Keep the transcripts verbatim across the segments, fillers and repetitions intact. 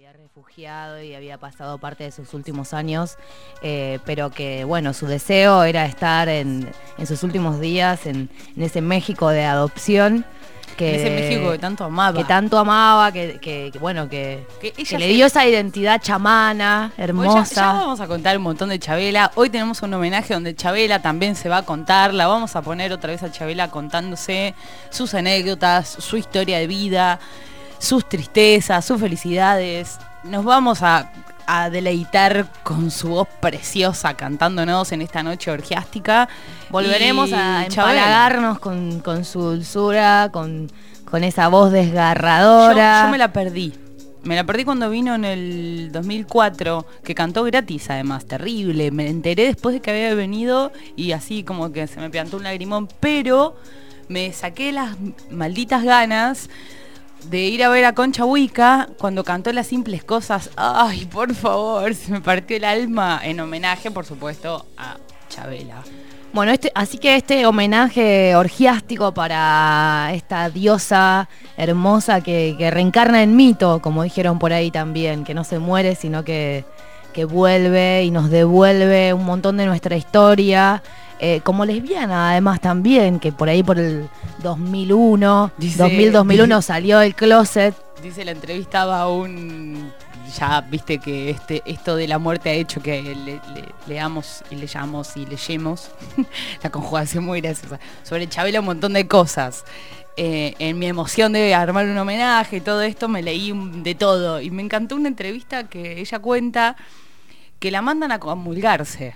había refugiado y había pasado parte de sus últimos años, eh, pero que, bueno, su deseo era estar en, en sus últimos días en, en ese México de adopción. Que, en ese México que tanto amaba. Que tanto amaba, que, que, que bueno, que, que, que ella le se... dio esa identidad chamana, hermosa. Ya, ya vamos a contar un montón de Chabela. Hoy tenemos un homenaje donde Chabela también se va a contar. La vamos a poner otra vez a Chabela contándose sus anécdotas, su historia de vida, sus tristezas, sus felicidades. Nos vamos a, a deleitar con su voz preciosa cantándonos en esta noche orgiástica. Volveremos y a empalagarnos con, con su dulzura, con, con esa voz desgarradora. Yo, yo me la perdí. Me la perdí cuando vino en el dos mil cuatro, que cantó gratis además, terrible. Me enteré después de que había venido y así como que se me plantó un lagrimón, pero me saqué las malditas ganas de ir a ver a Concha Huica cuando cantó Las Simples Cosas. Ay, por favor, se me partió el alma, en homenaje, por supuesto, a Chabela. Bueno, este, así que este homenaje orgiástico para esta diosa hermosa que, que reencarna en mito, como dijeron por ahí también, que no se muere, sino que, que vuelve y nos devuelve un montón de nuestra historia. Eh, como lesbiana además también, que por ahí por el dos mil uno, dice, dos mil, dos mil uno dice, salió del closet. Dice la entrevistaba a un... Ya viste que este esto de la muerte ha hecho que le, le, leamos y leyamos y leyemos. La conjugación muy graciosa. Sobre Chabela un montón de cosas. Eh, en mi emoción de armar un homenaje y todo esto me leí de todo. Y me encantó una entrevista que ella cuenta que la mandan a comulgarse.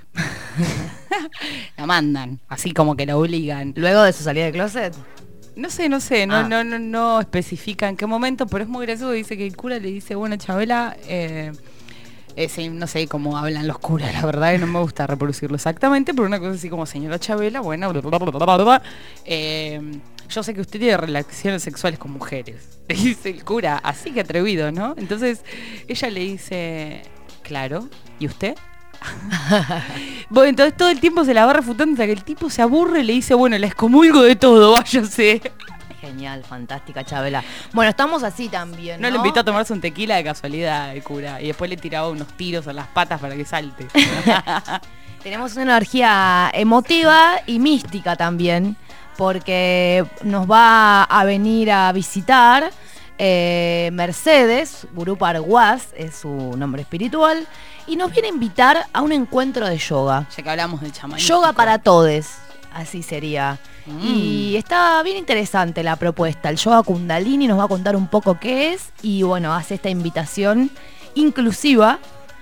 La mandan, así como que la obligan. ¿Luego de su salida de closet? No sé, no sé, no, ah. no, no, no especifica en qué momento, pero es muy gracioso. Dice que el cura le dice, bueno, Chabela, eh, eh, sí, no sé cómo hablan los curas, la verdad que no me gusta reproducirlo exactamente, pero una cosa así como, señora Chabela, bueno, bla, bla, bla, bla, bla, eh, yo sé que usted tiene relaciones sexuales con mujeres. Le dice el cura, así que atrevido, ¿no? Entonces ella le dice, claro, ¿y usted? Bueno, entonces todo el tiempo se la va refutando hasta que el tipo se aburre y le dice, bueno, la excomulgo de todo, váyase. Genial, fantástica Chabela. Bueno, estamos así también, ¿no? No le invitó a tomarse un tequila de casualidad el cura y después le tiraba unos tiros a las patas para que salte. Tenemos una energía emotiva y mística también, porque nos va a venir a visitar eh, Mercedes, Gurú Parguás es su nombre espiritual, y nos viene a invitar a un encuentro de yoga. Ya que hablamos de chamanismo. Yoga para todes, así sería. Mm. Y está bien interesante la propuesta. El yoga Kundalini nos va a contar un poco qué es y bueno, hace esta invitación inclusiva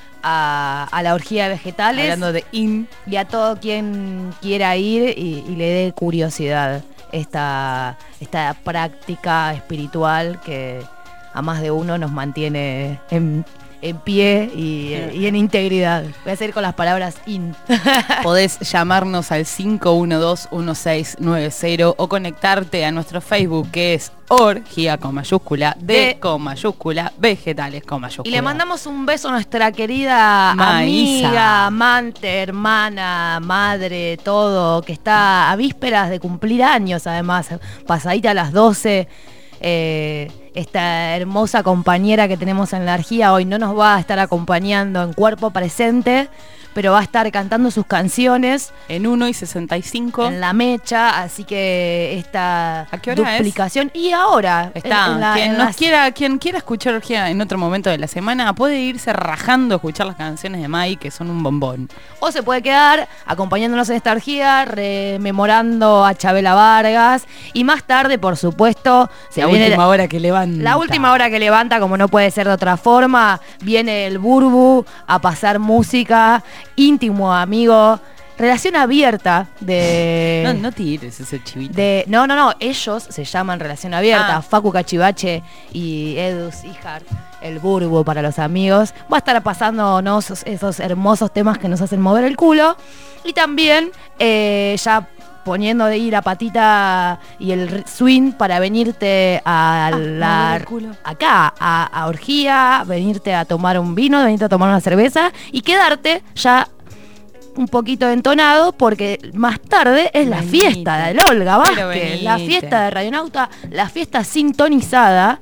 a, a la orgía de vegetales. Hablando de in. Y a todo quien quiera ir y, y le dé curiosidad esta, esta práctica espiritual que a más de uno nos mantiene en... en pie y, y en integridad. Voy a hacer con las palabras in. Podés llamarnos al cinco uno dos, uno seis nueve cero o conectarte a nuestro Facebook, que es orgía con mayúscula, D de, con mayúscula, vegetales con mayúscula. Y le mandamos un beso a nuestra querida Maísa, amiga, amante, hermana, madre, todo, que está a vísperas de cumplir años, además, pasadita a las doce. Eh, esta hermosa compañera que tenemos en la orgía hoy no nos va a estar acompañando en cuerpo presente, pero va a estar cantando sus canciones en uno y sesenta y cinco en la mecha, así que esta ¿a qué hora duplicación es? Y ahora está, en, en la, quien en nos las... quiera, quien quiera escuchar orgía en otro momento de la semana puede irse rajando a escuchar las canciones de Mai, que son un bombón, o se puede quedar acompañándonos en esta orgía, rememorando a Chabela Vargas, y más tarde, por supuesto, se la viene última hora que levanta la última hora que levanta, como no puede ser de otra forma, viene el Burbu a pasar música, íntimo amigo, relación abierta de... No, no tires ese chivito. De, no, no, no, ellos se llaman relación abierta, ah. Facu Cachivache y Edus Ijar, el Burbu para los amigos. Va a estar pasándonos esos, esos hermosos temas que nos hacen mover el culo. Y también eh, ya poniendo de ir la patita y el swing para venirte a ah, la acá a, a orgía, venirte a tomar un vino, venirte a tomar una cerveza y quedarte ya un poquito entonado porque más tarde es la venite. Fiesta de Olga Vázquez, la fiesta de Radionauta, la fiesta sintonizada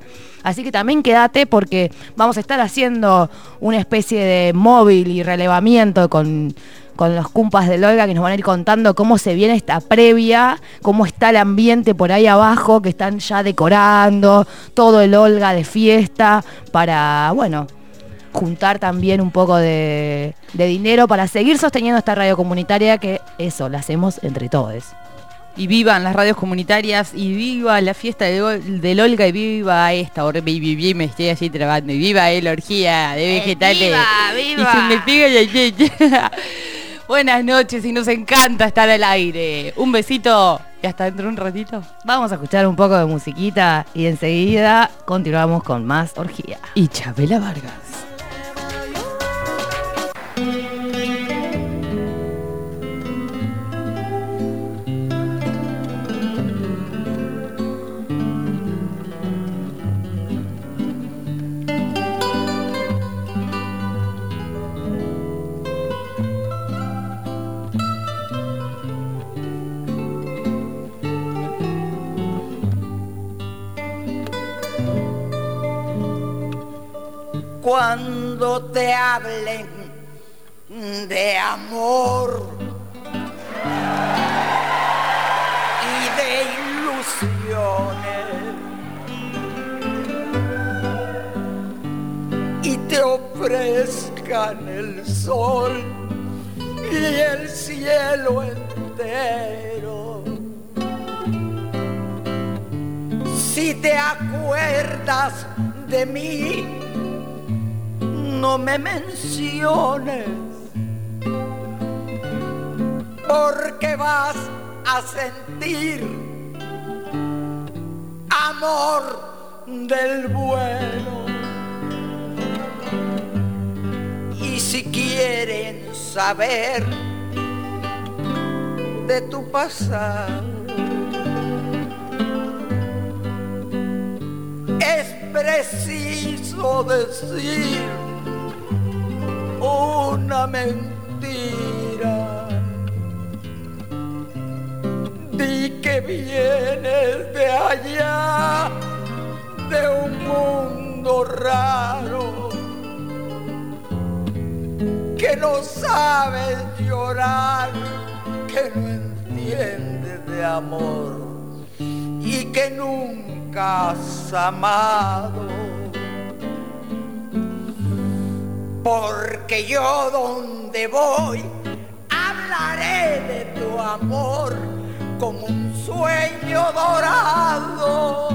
Así que también quédate porque vamos a estar haciendo una especie de móvil y relevamiento con, con los cumpas del Olga, que nos van a ir contando cómo se viene esta previa, cómo está el ambiente por ahí abajo, que están ya decorando todo el Olga de fiesta para, bueno, juntar también un poco de, de dinero para seguir sosteniendo esta radio comunitaria, que eso, la hacemos entre todos. Y vivan las radios comunitarias, y viva la fiesta del, del Olga, y viva esta, or, baby, baby, me estoy allí trabajando, y viva la orgía de vegetales. Eh, viva, viva. Y se me pega la Buenas noches, y nos encanta estar al aire. Un besito y hasta dentro de un ratito. Vamos a escuchar un poco de musiquita y enseguida continuamos con más orgía. Y Chabela Vargas. Cuando te hablen de amor y de ilusiones y te ofrezcan el sol y el cielo entero, si te acuerdas de mí, no me menciones, porque vas a sentir amor del bueno. Y si quieren saber de tu pasado, es preciso decir una mentira. Di que vienes de allá, de un mundo raro, que no sabes llorar, que no entiendes de amor y que nunca has amado. Porque yo donde voy hablaré de tu amor como un sueño dorado,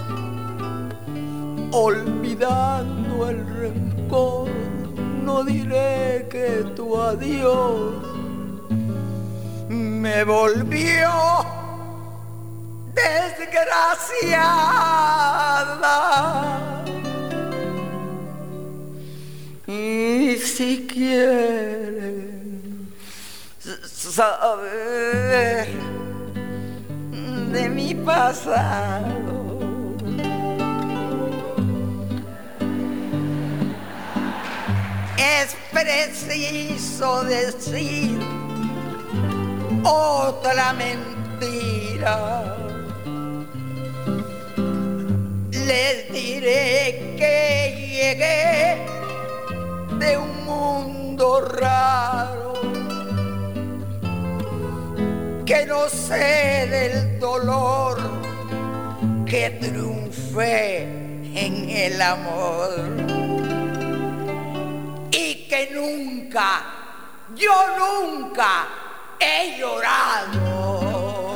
olvidando el rencor, no diré que tu adiós me volvió desgraciada. Y si quieren saber de mi pasado, es preciso decir otra mentira. Les diré que llegué de un mundo raro, que no sé del dolor, que triunfé en el amor y que nunca, yo nunca he llorado.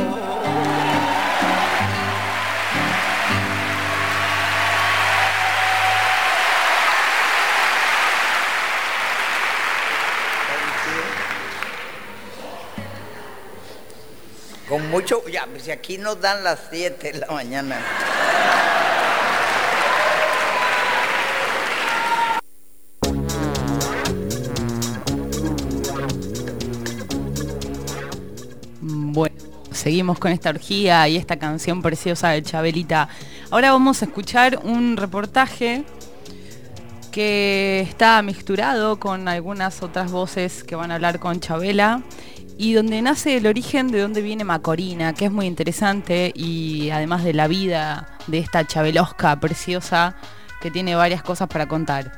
Con mucho, ya, pues si aquí nos dan las siete de la mañana. Bueno, seguimos con esta orgía y esta canción preciosa de Chabelita. Ahora vamos a escuchar un reportaje que está mixturado con algunas otras voces que van a hablar con Chabela, y donde nace el origen de dónde viene Macorina, que es muy interesante, y además de la vida de esta Chabelosca preciosa que tiene varias cosas para contar.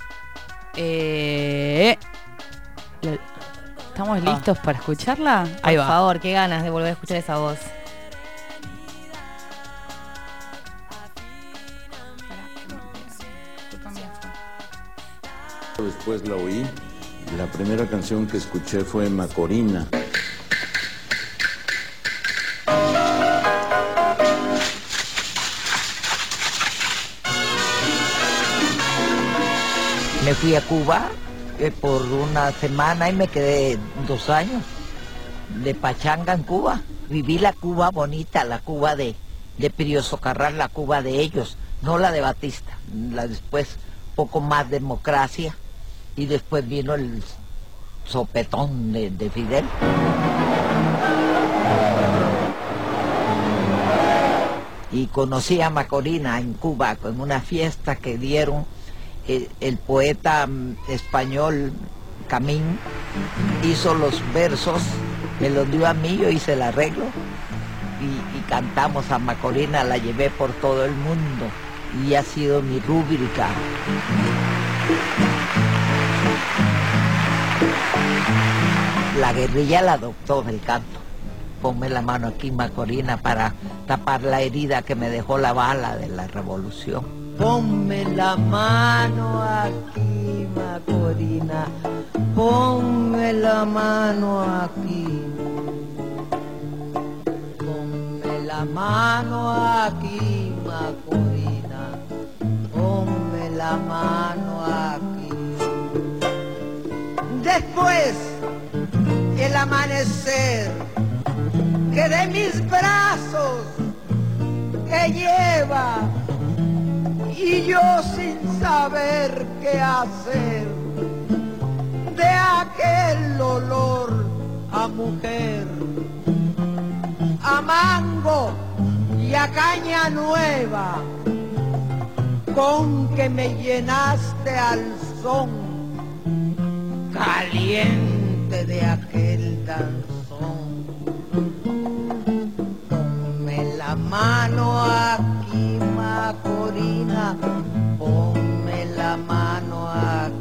Eh, ¿Estamos listos para escucharla? Ahí va. Por favor, qué ganas de volver a escuchar esa voz. Después la oí. La primera canción que escuché fue Macorina. Me fui a Cuba eh, por una semana y me quedé dos años de pachanga en Cuba. Viví la Cuba bonita, la Cuba de, de Pírio Socarrás, la Cuba de ellos, no la de Batista. La después, poco más democracia, y después vino el sopetón de, de Fidel. Y conocí a Macorina en Cuba, en una fiesta que dieron. El, el poeta español Camín hizo los versos, me los dio a mí, yo hice el arreglo y, y cantamos a Macorina, la llevé por todo el mundo y ha sido mi rúbrica. La guerrilla la adoptó del canto. Ponme la mano aquí, Macorina, para tapar la herida que me dejó la bala de la revolución. Ponme la mano aquí, Macorina, ponme la mano aquí. Ponme la mano aquí, Macorina, ponme la mano aquí. Después, el amanecer, que de mis brazos que lleva, y yo sin saber qué hacer, de aquel olor a mujer, a mango y a caña nueva, con que me llenaste al son caliente de aquel danzón. Ponme la mano aquí, Macorina, ponme la mano aquí.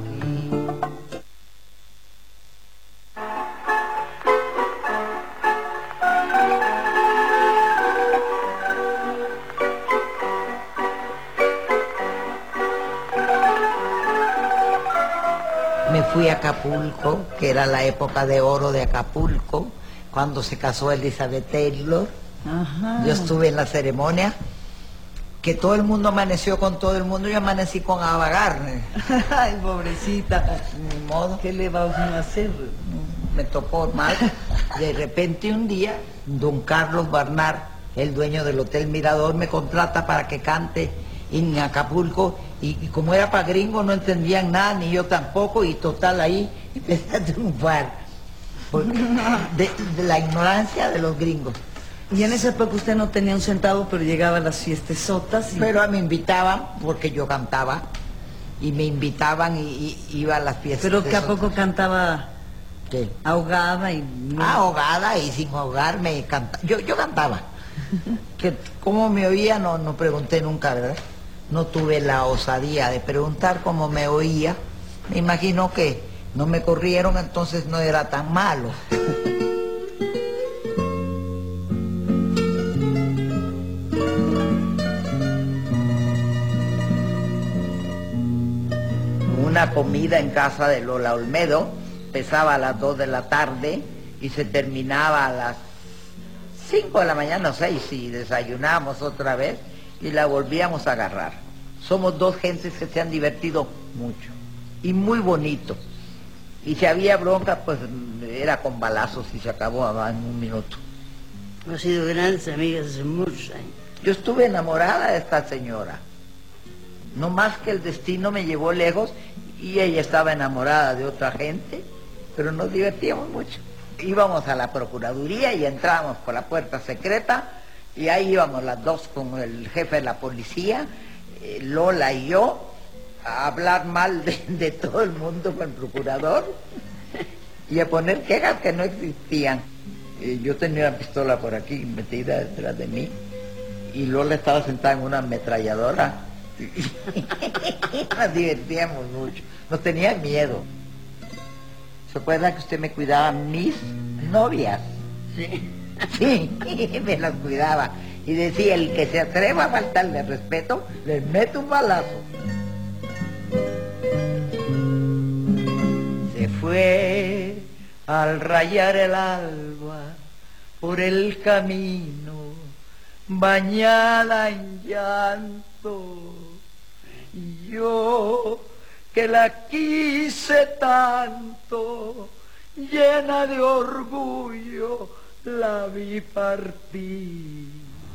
Me fui a Acapulco, que era la época de oro de Acapulco, cuando se casó Elizabeth Taylor. Ajá. Yo estuve en la ceremonia, que todo el mundo amaneció con todo el mundo, yo amanecí con Ava Gardner. Ay, pobrecita, ni modo. ¿Qué le vamos a hacer? Me tocó mal. De repente un día, don Carlos Barnard, el dueño del Hotel Mirador, me contrata para que cante en Acapulco, y, y como era para gringos no entendían nada, ni yo tampoco, y total ahí empecé a triunfar, de, de la ignorancia de los gringos. Y en esa época usted no tenía un centavo, pero llegaba a las fiestesotas. Y... Pero me invitaban, porque yo cantaba, y me invitaban y, y iba a las fiestas. Pero que a poco cantaba... ¿Qué? Ahogada y... Ahogada y sin ahogarme, canta... yo, yo cantaba. Que cómo me oía no, no pregunté nunca, ¿verdad? No tuve la osadía de preguntar cómo me oía. Me imagino que no me corrieron, entonces no era tan malo. Una comida en casa de Lola Olmedo, empezaba a las dos de la tarde y se terminaba a las cinco de la mañana o seis, y desayunábamos otra vez y la volvíamos a agarrar. Somos dos gentes que se han divertido mucho y muy bonito. Y si había bronca, pues era con balazos y se acabó en un minuto. Hemos sido grandes amigas hace muchos años. Yo estuve enamorada de esta señora. No más que el destino me llevó lejos y ella estaba enamorada de otra gente, pero nos divertíamos mucho. Íbamos a la Procuraduría y entrábamos por la puerta secreta y ahí íbamos las dos con el jefe de la policía, eh, Lola y yo, a hablar mal de, de todo el mundo con el procurador y a poner quejas que no existían. Eh, yo tenía una pistola por aquí metida detrás de mí y Lola estaba sentada en una ametralladora. Nos divertíamos mucho, nos tenía miedo. ¿Se acuerda que usted me cuidaba mis novias? Sí. Sí, me las cuidaba. Y decía, el que se atreva a faltarle respeto, le mete un balazo. Se fue al rayar el alba por el camino, bañada en llanto. Y yo, que la quise tanto, llena de orgullo, la vi partir.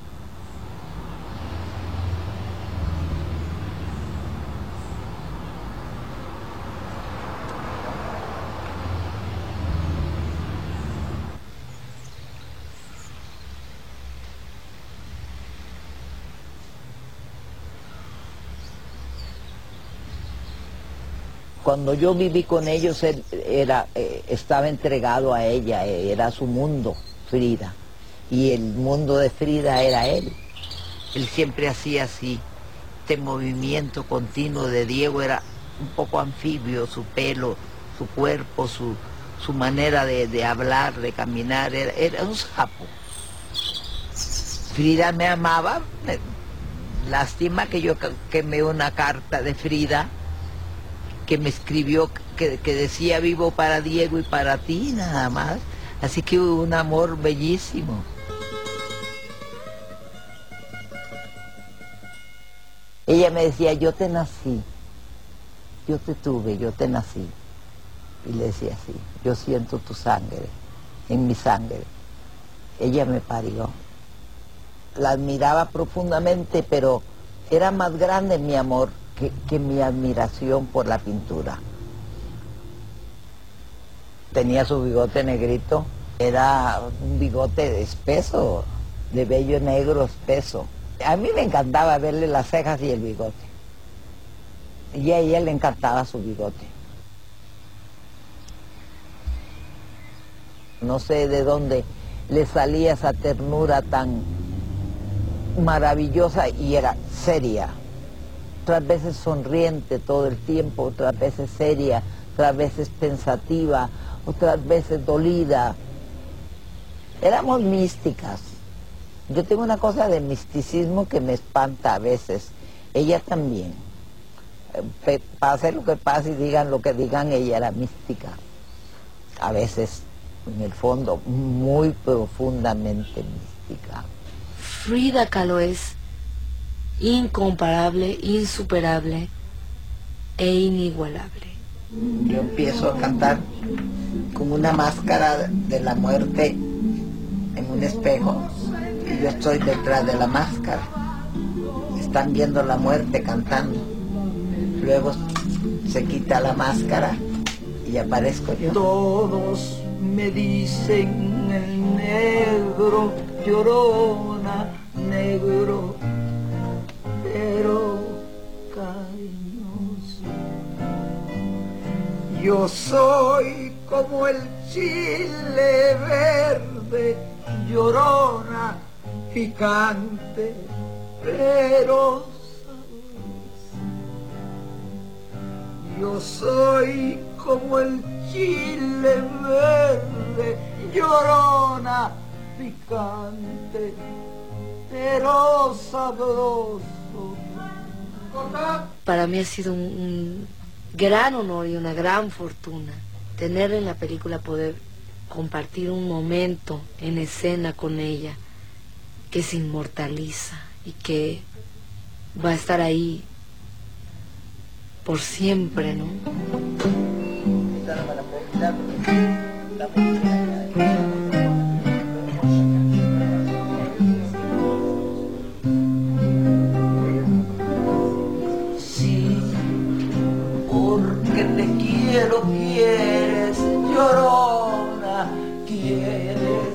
Cuando yo viví con ellos, él era, eh, estaba entregado a ella, era su mundo, Frida. Y el mundo de Frida era él. Él siempre hacía así. Este movimiento continuo de Diego era un poco anfibio, su pelo, su cuerpo, su, su manera de, de hablar, de caminar, era, era un sapo. Frida me amaba. Lástima que yo quemé una carta de Frida que me escribió, que, que decía vivo para Diego y para ti, nada más. Así que hubo un amor bellísimo. Ella me decía, yo te nací, yo te tuve, yo te nací. Y le decía así, yo siento tu sangre, en mi sangre. Ella me parió. La admiraba profundamente, pero era más grande mi amor Que, que mi admiración por la pintura. Tenía su bigote negrito, era un bigote espeso, de vello negro espeso. A mí me encantaba verle las cejas y el bigote. Y a ella le encantaba su bigote. No sé de dónde le salía esa ternura tan maravillosa y era seria. Otras veces sonriente todo el tiempo, otras veces seria, otras veces pensativa, otras veces dolida. Éramos místicas. Yo tengo una cosa de misticismo que me espanta a veces. Ella también. Pase lo que pase y digan lo que digan, ella era mística. A veces, en el fondo, muy profundamente mística. Frida Kahlo es incomparable, insuperable e inigualable. Yo empiezo a cantar con una máscara de la muerte en un espejo y yo estoy detrás de la máscara. Están viendo la muerte cantando. Luego se quita la máscara y aparezco yo. Todos me dicen el negro, Llorona, negro, pero cariñoso. Yo soy como el chile verde, Llorona, picante, pero sabroso. Yo soy como el chile verde, Llorona, picante, pero sabroso. Para mí ha sido un, un gran honor y una gran fortuna tener en la película, poder compartir un momento en escena con ella que se inmortaliza y que va a estar ahí por siempre, ¿no? Quiero, quieres, Llorona, quieres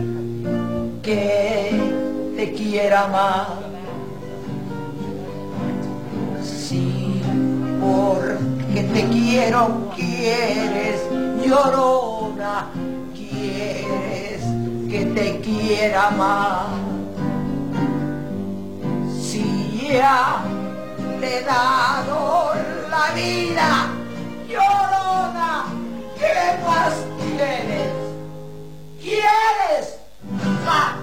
que te quiera más. Sí, porque te quiero, quieres, Llorona, quieres que te quiera más. Ya te he dado la vida, Llorona, ¿qué más quieres? ¿Quieres? ¡Ah!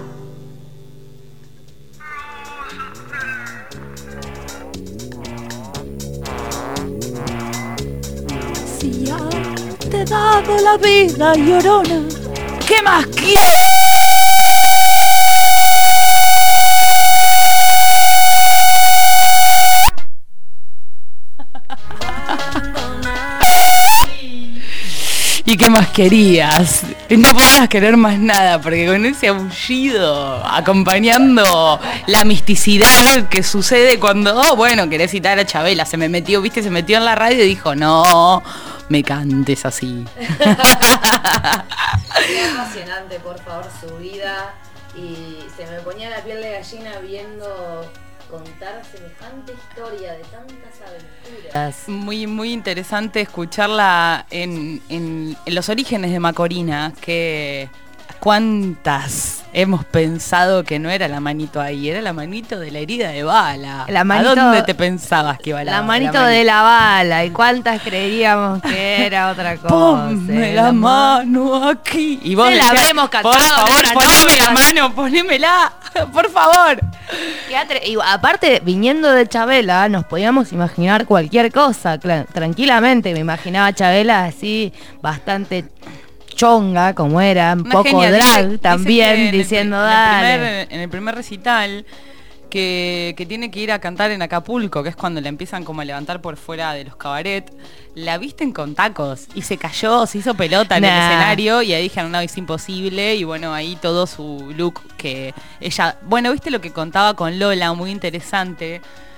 Si ya te he dado la vida, Llorona, ¿qué más quieres? ¿Y qué más querías? No podías querer más nada, porque con ese aullido, acompañando la misticidad que sucede cuando, oh, bueno, querés citar a Chabela, se me metió, viste, se metió en la radio y dijo, no, me cantes así. Qué apasionante, por favor, su vida. Y se me ponía la piel de gallina viendo contar semejante historia de tantas aventuras. Muy, muy interesante escucharla en, en, en los orígenes de Macorina, que cuántas hemos pensado que no era la manito ahí, era la manito de la herida de bala. La manito, ¿a dónde te pensabas que iba la, la manito la de la bala? ¿Y cuántas creeríamos que era otra cosa? Ponme la mano aquí. Y vos se la decías, habremos cantado. por favor, poneme la mano, ponémela, por favor. Y aparte, viniendo de Chabela, nos podíamos imaginar cualquier cosa, cl- tranquilamente. Me imaginaba a Chabela así, bastante chonga, como era, un Una poco genia, drag dice- también, dice que diciendo, en el, dale. en, el primer, en el primer recital, que, que tiene que ir a cantar en Acapulco, que es cuando la empiezan como a levantar por fuera de los cabaret, la visten con tacos y se cayó, se hizo pelota en Nah. el escenario y ahí dijeron, no, es imposible, y bueno, ahí todo su look que ella, bueno, viste lo que contaba con Lola, muy interesante,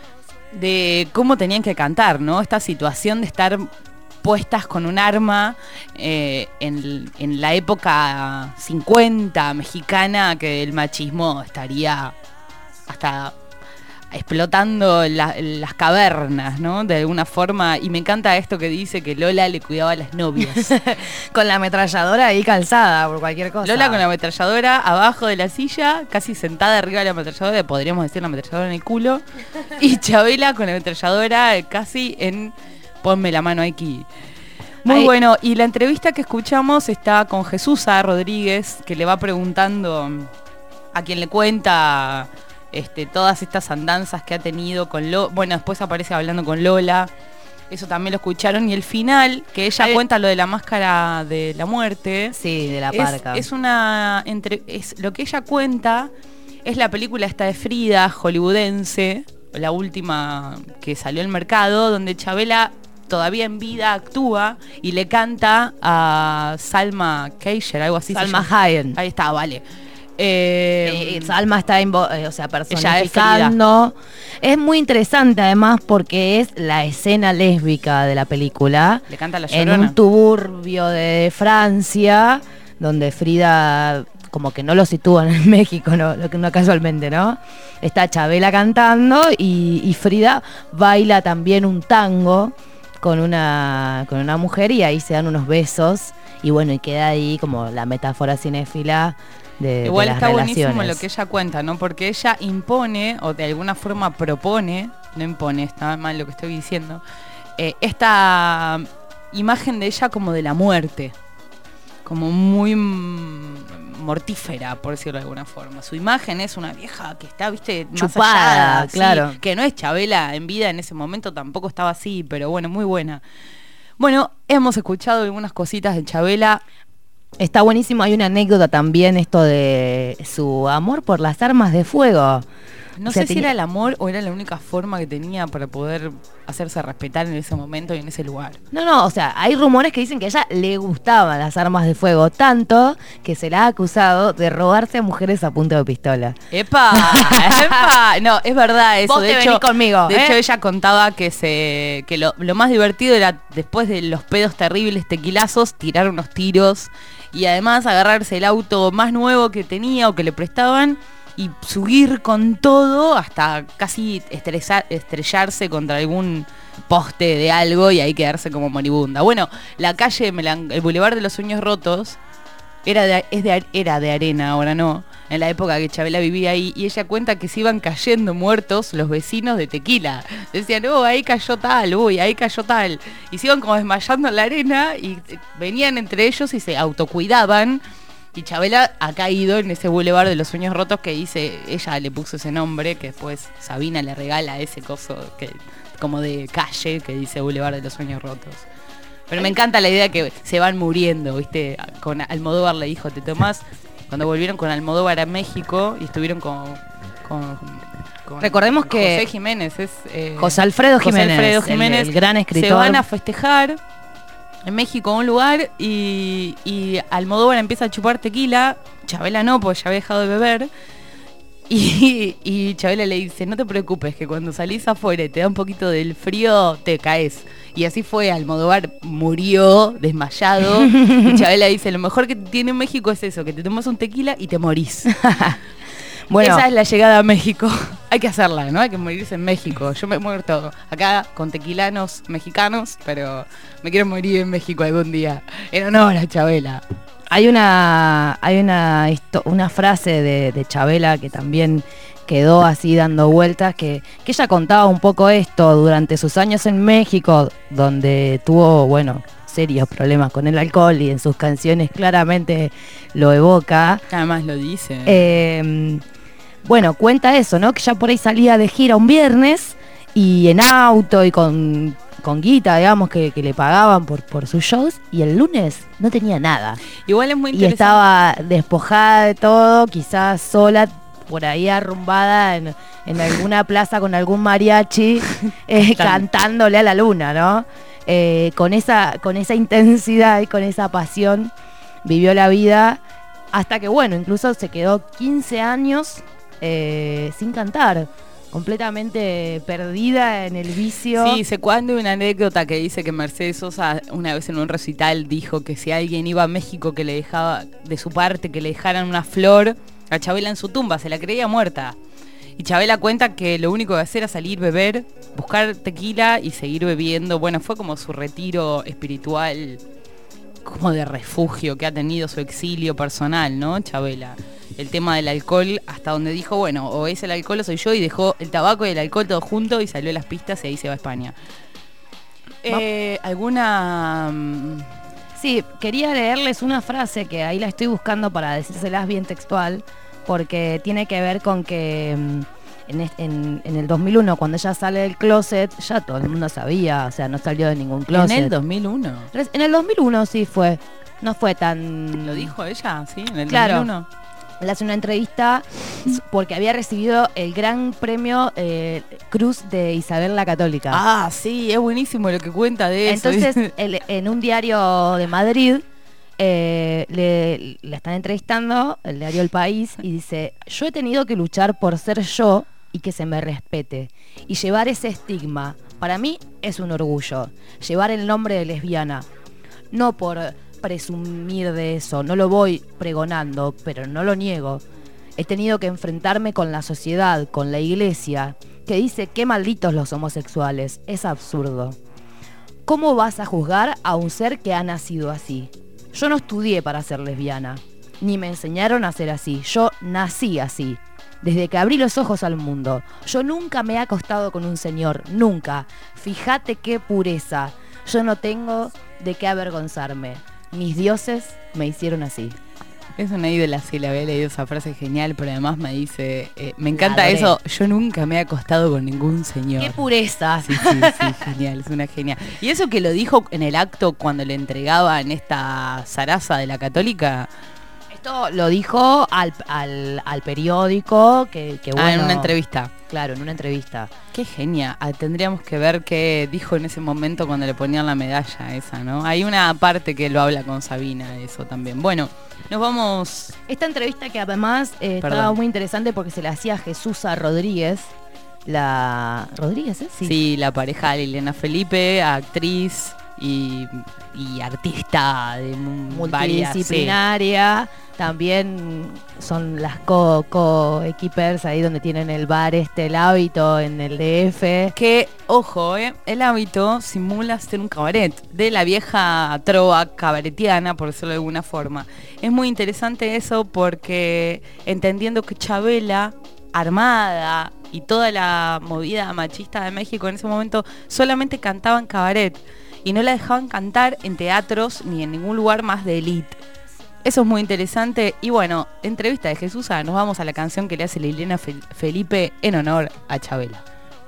de cómo tenían que cantar, ¿no? Esta situación de estar puestas con un arma eh, en, en la época cincuenta mexicana, que el machismo estaría hasta explotando la, las cavernas, ¿no? De alguna forma. Y me encanta esto que dice que Lola le cuidaba a las novias. Con la ametralladora ahí calzada por cualquier cosa. Lola con la ametralladora abajo de la silla, casi sentada arriba de la ametralladora, podríamos decir la ametralladora en el culo. Y Chabela con la ametralladora casi en ponme la mano aquí. Muy Ahí. bueno. Y la entrevista que escuchamos está con Jesús A. Rodríguez, que le va preguntando a quien le cuenta este, todas estas andanzas que ha tenido con Lola. Bueno, después aparece hablando con Lola. Eso también lo escucharon. Y el final, que ella Ahí. cuenta lo de la máscara de la muerte. Sí, de la Es, parca. es una entre, es lo que ella cuenta es la película esta de Frida, hollywoodense, la última que salió al mercado, donde Chabela todavía en vida actúa y le canta a Salma Keijer, algo así. Salma se llama. Hayek. Ahí está, vale. Eh, Eh, Salma está invo- eh, o sea, Ella es personificando. Es muy interesante además porque es la escena lésbica de la película. Le canta La En Llorona. un tuburbio de Francia, donde Frida como que no lo sitúan en México, no, no, no casualmente, ¿no? Está Chabela cantando y, y Frida baila también un tango con una, con una mujer y ahí se dan unos besos y bueno, y queda ahí como la metáfora cinéfila de, Igual de las está buenísimo relaciones. lo que ella cuenta, ¿no? Porque ella impone, o de alguna forma propone, no impone, está mal lo que estoy diciendo, eh, esta imagen de ella como de la muerte, como muy mm, mortífera, por decirlo de alguna forma. Su imagen es una vieja que está, viste, más Chupada, allá, claro. sí, que no es Chabela en vida en ese momento, tampoco estaba así, pero bueno, muy buena. Bueno, hemos escuchado algunas cositas de Chabela. Está buenísimo, hay una anécdota también, esto de su amor por las armas de fuego. No O sea, sé si tenía- era el amor o era la única forma que tenía para poder hacerse respetar en ese momento y en ese lugar. No, no, o sea, hay rumores que dicen que a ella le gustaban las armas de fuego, tanto que se la ha acusado de robarse a mujeres a punta de pistola. ¡Epa! ¡Epa! No, es verdad eso. Vos de te hecho, venís conmigo, De ¿eh? hecho, ella contaba que se que lo, lo más divertido era, después de los pedos terribles tequilazos, tirar unos tiros y además agarrarse el auto más nuevo que tenía o que le prestaban y subir con todo hasta casi estresa- estrellarse contra algún poste de algo y ahí quedarse como moribunda. Bueno, la calle, Melan- el Boulevard de los Sueños Rotos, era de, es de, era de Arena, ahora no, en la época que Chabela vivía ahí, y ella cuenta que se iban cayendo muertos los vecinos de Tequila. Decían, oh, ahí cayó tal, uy, ahí cayó tal. Y se iban como desmayando en la arena y venían entre ellos y se autocuidaban. Y Chabela ha caído en ese bulevar de los sueños rotos que dice, ella le puso ese nombre, que después Sabina le regala ese coso que como de calle que dice bulevar de los sueños rotos. Pero me encanta la idea que se van muriendo, ¿viste? Con Almodóvar le dijo, te tomás, cuando volvieron con Almodóvar a México y estuvieron con... con, con Recordemos con que José Jiménez, es... Eh, José Alfredo José Jiménez, Alfredo Jiménez el, el gran escritor. Se van a festejar en México a un lugar y, y Almodóvar empieza a chupar tequila, Chabela no, porque ya había dejado de beber. Y, y Chabela le dice, no te preocupes, que cuando salís afuera y te da un poquito del frío, te caes. Y así fue, Almodóvar murió desmayado. Y Chabela dice, lo mejor que tiene México es eso, que te tomas un tequila y te morís. Bueno, esa es la llegada a México. Hay que hacerla, ¿no? Hay que morirse en México. Yo me he muerto acá con tequilanos mexicanos, pero me quiero morir en México algún día. En honor a Chabela. Hay una hay una, una frase de, de Chabela que también quedó así dando vueltas, que, que ella contaba un poco esto durante sus años en México, donde tuvo, bueno, serios problemas con el alcohol y en sus canciones claramente lo evoca. Además lo dice. Eh, bueno, cuenta eso, ¿no? Que ya por ahí salía de gira un viernes y en auto y con... con guita, digamos, que, que le pagaban por, por sus shows, y el lunes no tenía nada. Igual es muy interesante. Y estaba despojada de todo, quizás sola, por ahí arrumbada en, en alguna plaza con algún mariachi, eh, cantándole a la luna, ¿no? Eh, con esa, con esa intensidad y con esa pasión vivió la vida, hasta que, bueno, incluso se quedó quince años eh, sin cantar. Completamente perdida en el vicio. Sí, se cuenta una anécdota que dice que Mercedes Sosa una vez en un recital dijo que si alguien iba a México que le dejaba de su parte, que le dejaran una flor a Chabela en su tumba, se la creía muerta. Y Chabela cuenta que lo único que hacía era salir, beber, buscar tequila y seguir bebiendo. Bueno, fue como su retiro espiritual, como de refugio que ha tenido, su exilio personal, ¿no, Chabela? El tema del alcohol, hasta donde dijo, bueno, o es el alcohol o soy yo, y dejó el tabaco y el alcohol todo junto y salió a las pistas y ahí se va a España. Eh, ¿Alguna...? Sí, quería leerles una frase que ahí la estoy buscando para decírselas bien textual, porque tiene que ver con que en, en, en el dos mil uno, cuando ella sale del closet, ya todo el mundo sabía, o sea, no salió de ningún closet. ¿En el dos mil uno? En el dos mil uno sí fue, no fue tan... ¿Lo dijo ella? Sí, en el claro. dos mil uno. Le hace una entrevista porque había recibido el gran premio eh, Cruz de Isabel la Católica. Ah, sí, es buenísimo lo que cuenta de eso. Entonces, el, en un diario de Madrid eh, le, le están entrevistando, el diario El País, y dice, yo he tenido que luchar por ser yo y que se me respete. Y llevar ese estigma, para mí es un orgullo. Llevar el nombre de lesbiana, no por... presumir de eso, no lo voy pregonando, pero no lo niego. He tenido que enfrentarme con la sociedad, con la iglesia, que dice qué malditos los homosexuales. Es absurdo. ¿Cómo vas a juzgar a un ser que ha nacido así? Yo no estudié para ser lesbiana, ni me enseñaron a ser así. Yo nací así. Desde que abrí los ojos al mundo. Yo nunca me he acostado con un señor, nunca. Fíjate qué pureza. Yo no tengo de qué avergonzarme. Mis dioses me hicieron así. Es una ídola, sí, la había leído esa frase genial, pero además me dice, eh, me encanta eso, yo nunca me he acostado con ningún señor. ¡Qué pureza! Sí, sí, sí, genial, es una genial. Y eso que lo dijo en el acto cuando le entregaban esta zaraza de la Católica. Esto lo dijo al, al, al periódico, que, que bueno... Ah, en una entrevista. Claro, en una entrevista. Qué genia. Ah, tendríamos que ver qué dijo en ese momento cuando le ponían la medalla esa, ¿no? Hay una parte que lo habla con Sabina, eso también. Bueno, nos vamos... Esta entrevista que además eh, estaba muy interesante porque se la hacía a Jesusa Rodríguez, la... ¿Rodríguez, eh? Sí. Sí, la pareja de Liliana Felipe, actriz, y, y artista de multidisciplinaria. Varias, sí. También son las co, co equipers ahí donde tienen el bar este, el Hábito en el D F. Que, ojo, eh, el Hábito simula ser un cabaret de la vieja trova cabaretiana, por decirlo de alguna forma. Es muy interesante eso porque entendiendo que Chabela, armada y toda la movida machista de México en ese momento solamente cantaban cabaret y no la dejaban cantar en teatros ni en ningún lugar más de élite. Eso es muy interesante. Y bueno, entrevista de Jesús, nos vamos a la canción que le hace Liliana Felipe en honor a Chabela.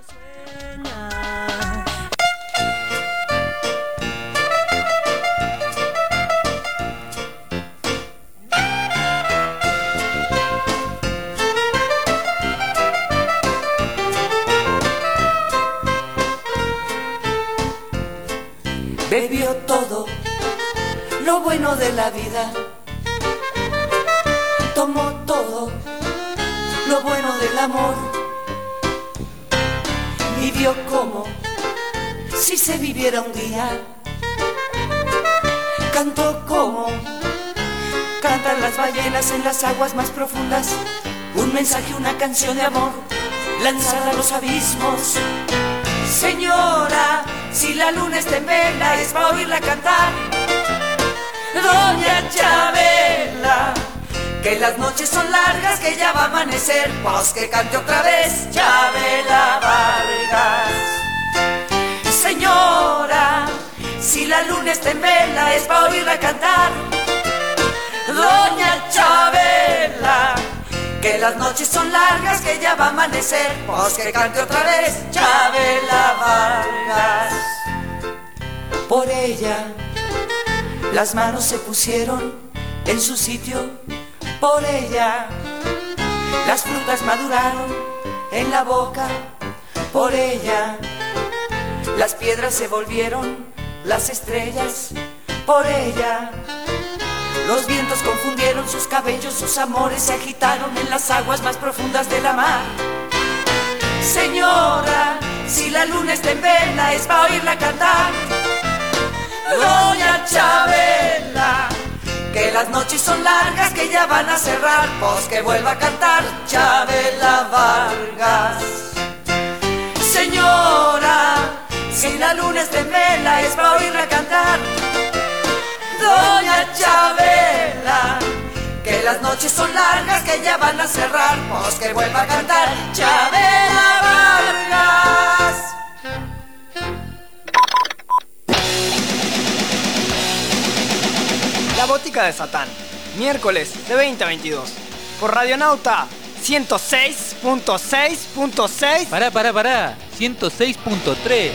Bebió todo lo bueno de la vida, tomó todo lo bueno del amor, vivió como si se viviera un día, cantó como cantan las ballenas en las aguas más profundas, un mensaje, una canción de amor lanzada a los abismos. Señora, si la luna está en vela es para oírla cantar. Doña Chabela, que las noches son largas, que ya va a amanecer, pues que cante otra vez Chabela Vargas. Señora, si la luna está en vela es para oírla cantar. Doña Chabela, que las noches son largas, que ya va a amanecer, pues que cante otra vez Chabela Vargas. Por ella las manos se pusieron en su sitio, por ella las frutas maduraron en la boca, por ella las piedras se volvieron las estrellas, por ella los vientos confundieron sus cabellos, sus amores se agitaron en las aguas más profundas de la mar. Señora, si la luna está en vela es para oírla cantar. Doña Chabela, que las noches son largas, que ya van a cerrar, pues que vuelva a cantar Chabela Vargas. Señora, si la luna está en vela es para oírla cantar. Doña Chabela, que las noches son largas, que ya van a cerrar, pues que vuelva a cantar Chabela Vargas. La Botica de Satán, miércoles de veinte a veintidós, por Radionauta ciento seis punto seis punto seis. Pará, pará, pará, ciento seis punto tres.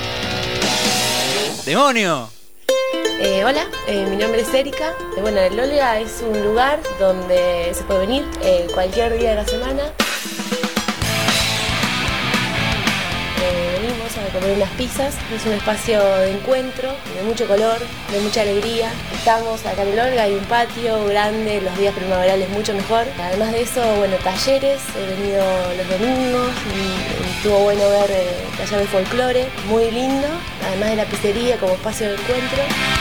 ¡Demonio! Eh, hola, eh, mi nombre es Erika. Eh, bueno, el Olga es un lugar donde se puede venir eh, cualquier día de la semana. Eh, venimos a comer unas pizzas. Es un espacio de encuentro, de mucho color, de mucha alegría. Estamos acá en el Olga, hay un patio grande, los días primaverales mucho mejor. Además de eso, bueno, talleres. He venido los domingos y estuvo bueno ver eh, taller de folclore, muy lindo. Además de la pizzería como espacio de encuentro.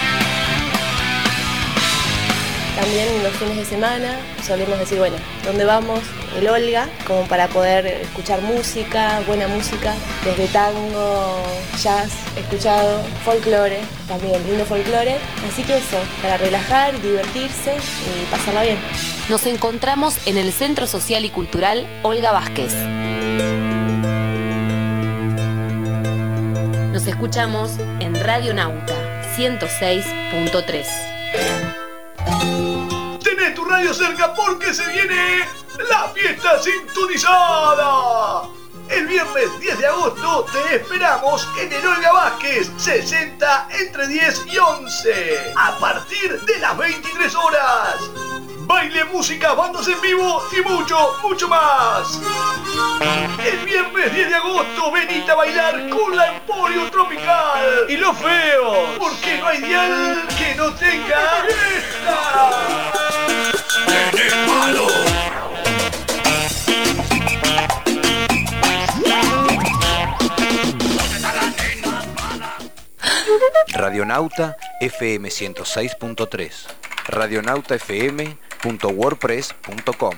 También los fines de semana solemos decir, bueno, ¿dónde vamos? El Olga, como para poder escuchar música, buena música, desde tango, jazz, escuchado, folclore, también lindo folclore. Así que eso, para relajar, divertirse y pasarla bien. Nos encontramos en el Centro Social y Cultural Olga Vázquez. Nos escuchamos en Radionauta ciento seis punto tres. Tenés tu radio cerca porque se viene la fiesta sintonizada. El viernes diez de agosto te esperamos en el Olga Vázquez, sesenta entre diez y once, a partir de las veintitrés horas. Baile, música, bandas en vivo y mucho, mucho más. El viernes diez de agosto venite a bailar con la Emporio Tropical. Y lo feo, porque no hay dial que no tenga esta. ¡Tenés malo! Radionauta F M ciento seis punto tres. radionauta f m punto wordpress punto com.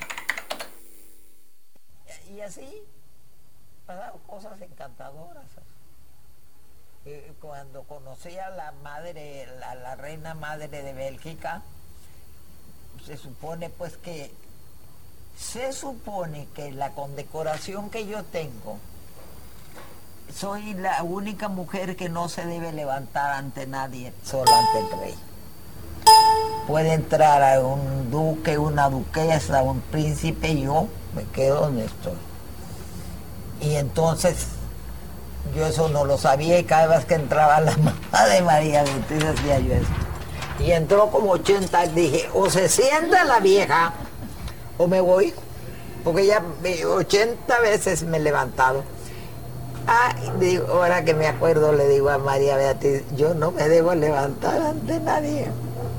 Y así pasaron cosas encantadoras. Eh, cuando conocí a la madre, la, la reina madre de Bélgica, se supone pues que se supone que la condecoración que yo tengo, soy la única mujer que no se debe levantar ante nadie, solo ante el rey. Puede entrar a un duque, una duquesa, un príncipe, y yo me quedo donde estoy. Y entonces yo eso no lo sabía, y cada vez que entraba la mamá de María Beatriz hacía yo esto. Y entró como ochenta, dije, o se sienta la vieja o me voy, porque ya ochenta veces me he levantado. Ah, digo, ahora que me acuerdo, le digo a María Beatriz, yo no me debo levantar ante nadie.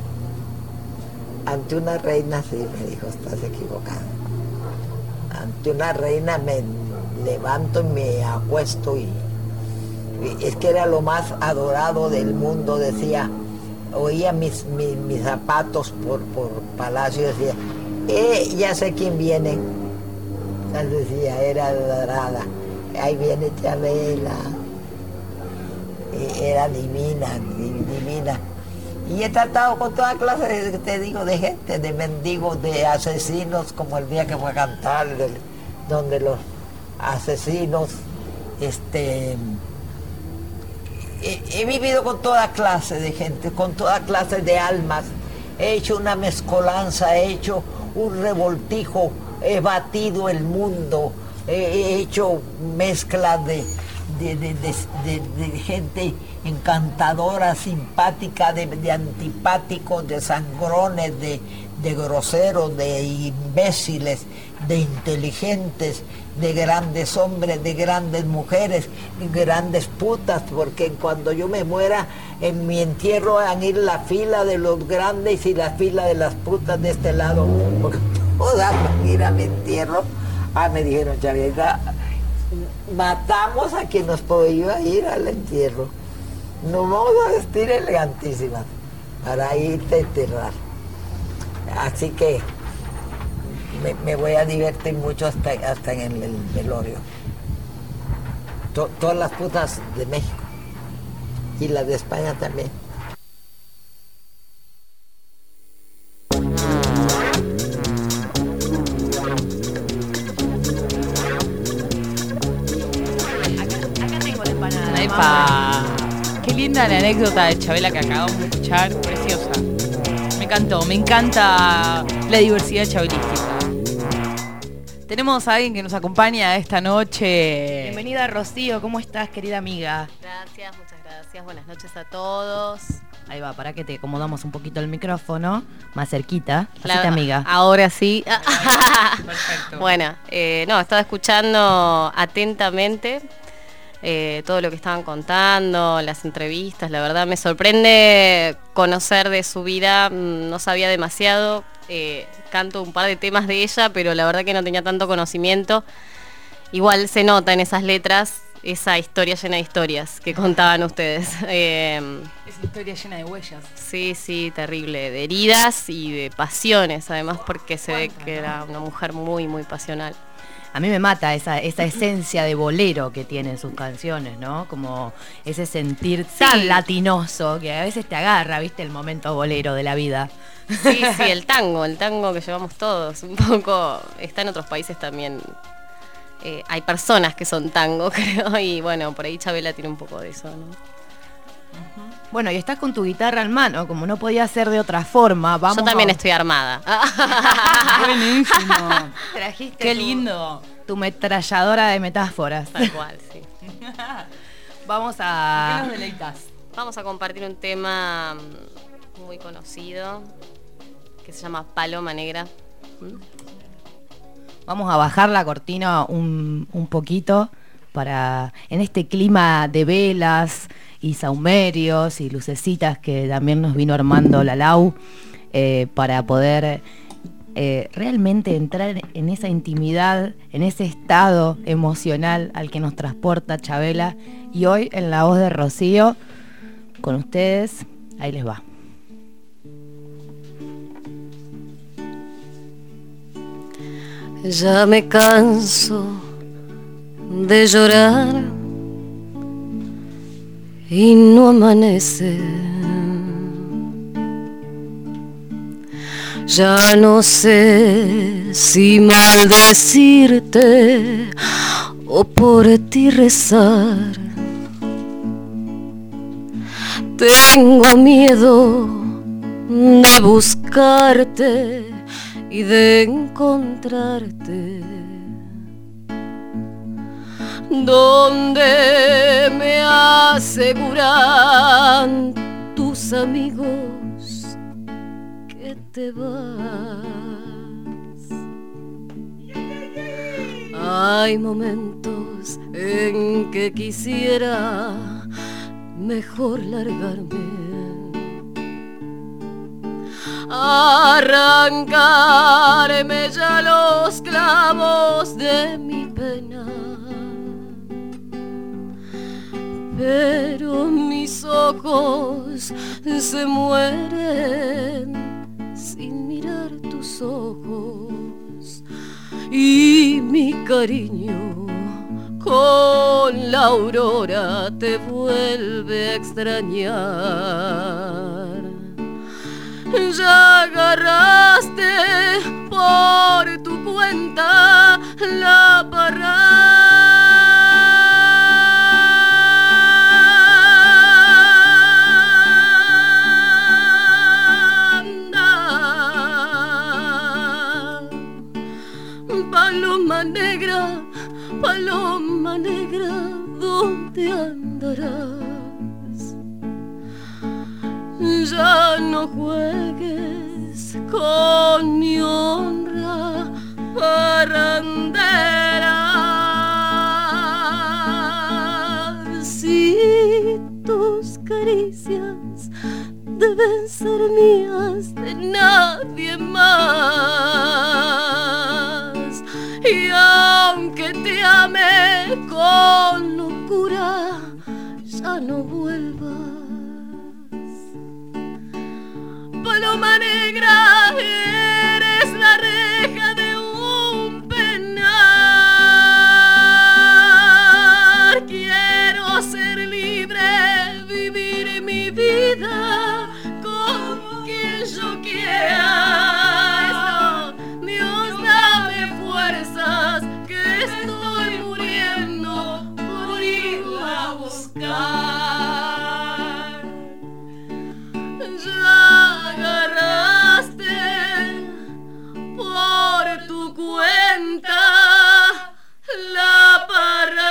Ante una reina sí, me dijo, estás equivocada. Ante una reina me levanto y me acuesto, y, y es que era lo más adorado del mundo, decía. Oía mis, mis, mis zapatos por, por palacio y decía, eh, ya sé quién viene. Entonces decía, era dorada. Ahí viene Chabela. Eh, era divina, divina. Y he tratado con toda clase, de, te digo, de gente, de mendigos, de asesinos, como el día que fue a cantar, de, donde los asesinos, este... He, he vivido con toda clase de gente, con toda clase de almas. He hecho una mezcolanza, he hecho un revoltijo, he batido el mundo, he, he hecho mezcla de, de, de, de, de, de gente encantadora, simpática, de, de antipáticos, de sangrones, de, de groseros, de imbéciles, de inteligentes, de grandes hombres, de grandes mujeres, grandes putas, porque cuando yo me muera, en mi entierro van a ir la fila de los grandes y la fila de las putas de este lado, porque todas van a ir a mi entierro. Ah, me dijeron, Chavita, matamos a quien nos podía ir al entierro. Nos vamos a vestir elegantísimas para irte a enterrar. Así que Me, me voy a divertir mucho hasta, hasta en el, el velorio. To, todas las putas de México y las de España también. Acá, acá tengo la empanada. ¡Epa! Qué linda la anécdota de Chabela que acabamos de escuchar, preciosa. Me encantó, me encanta la diversidad chabelística. Tenemos a alguien que nos acompaña esta noche. Bienvenida, Rocío, ¿cómo estás, querida amiga? Gracias, muchas gracias, buenas noches a todos. Ahí va, para que te acomodamos un poquito el micrófono, más cerquita, La, hacete amiga. Ahora sí. Perfecto. Bueno, eh, no, estaba escuchando atentamente eh, todo lo que estaban contando, las entrevistas, la verdad me sorprende conocer de su vida, no sabía demasiado. Eh, canto un par de temas de ella, pero la verdad que no tenía tanto conocimiento. Igual se nota en esas letras esa historia llena de historias que contaban ustedes. Eh, Esa historia llena de huellas. sí, sí, terrible, de heridas y de pasiones, además, porque se ve que era una mujer muy, muy pasional. A mí me mata esa, esa esencia de bolero que tienen sus canciones, ¿no? Como ese sentir tan Sí. latinoso que a veces te agarra, ¿viste? El momento bolero de la vida. Sí, sí, el tango, el tango que llevamos todos, un poco, está en otros países también. Eh, hay personas que son tango, creo, y bueno, por ahí Chabela tiene un poco de eso, ¿no? Bueno, y estás con tu guitarra en mano, como no podía ser de otra forma. Vamos Yo también a... estoy armada. Buenísimo. Trajiste Qué tu- lindo. Tu metralladora de metáforas. Tal cual, sí. Vamos ¿Qué a... nos deleitas? Vamos a compartir un tema mm, muy conocido que se llama Paloma Negra. ¿Mm? Vamos a bajar la cortina un, un poquito para, en este clima de velas y saumerios y lucecitas que también nos vino armando la Lau, eh, para poder eh, realmente entrar en esa intimidad, en ese estado emocional al que nos transporta Chabela. Y hoy en la voz de Rocío con ustedes. Ahí les va. Ya me canso de llorar y no amanece. Ya no sé si maldecirte o por ti rezar. Tengo miedo de buscarte y de encontrarte donde me aseguran tus amigos que te vas. Hay momentos en que quisiera mejor largarme, arrancarme ya los clavos de mi pena, pero mis ojos se mueren sin mirar tus ojos y mi cariño con la aurora te vuelve a extrañar. Ya agarraste por tu cuenta la parranda. Paloma negra, paloma negra, ¿dónde andarás? Ya no juegues con mi honra parrandera. Si tus caricias deben ser mías, de nadie más. Y aunque te ame con locura, ya no vuelvas. Paloma negra, eres la reja de un penar. Quiero ser libre, vivir mi vida con quien yo quiera. Dios, dame fuerzas, que estoy muriendo por irla a buscar. Ya agarraste por tu cuenta la parranda.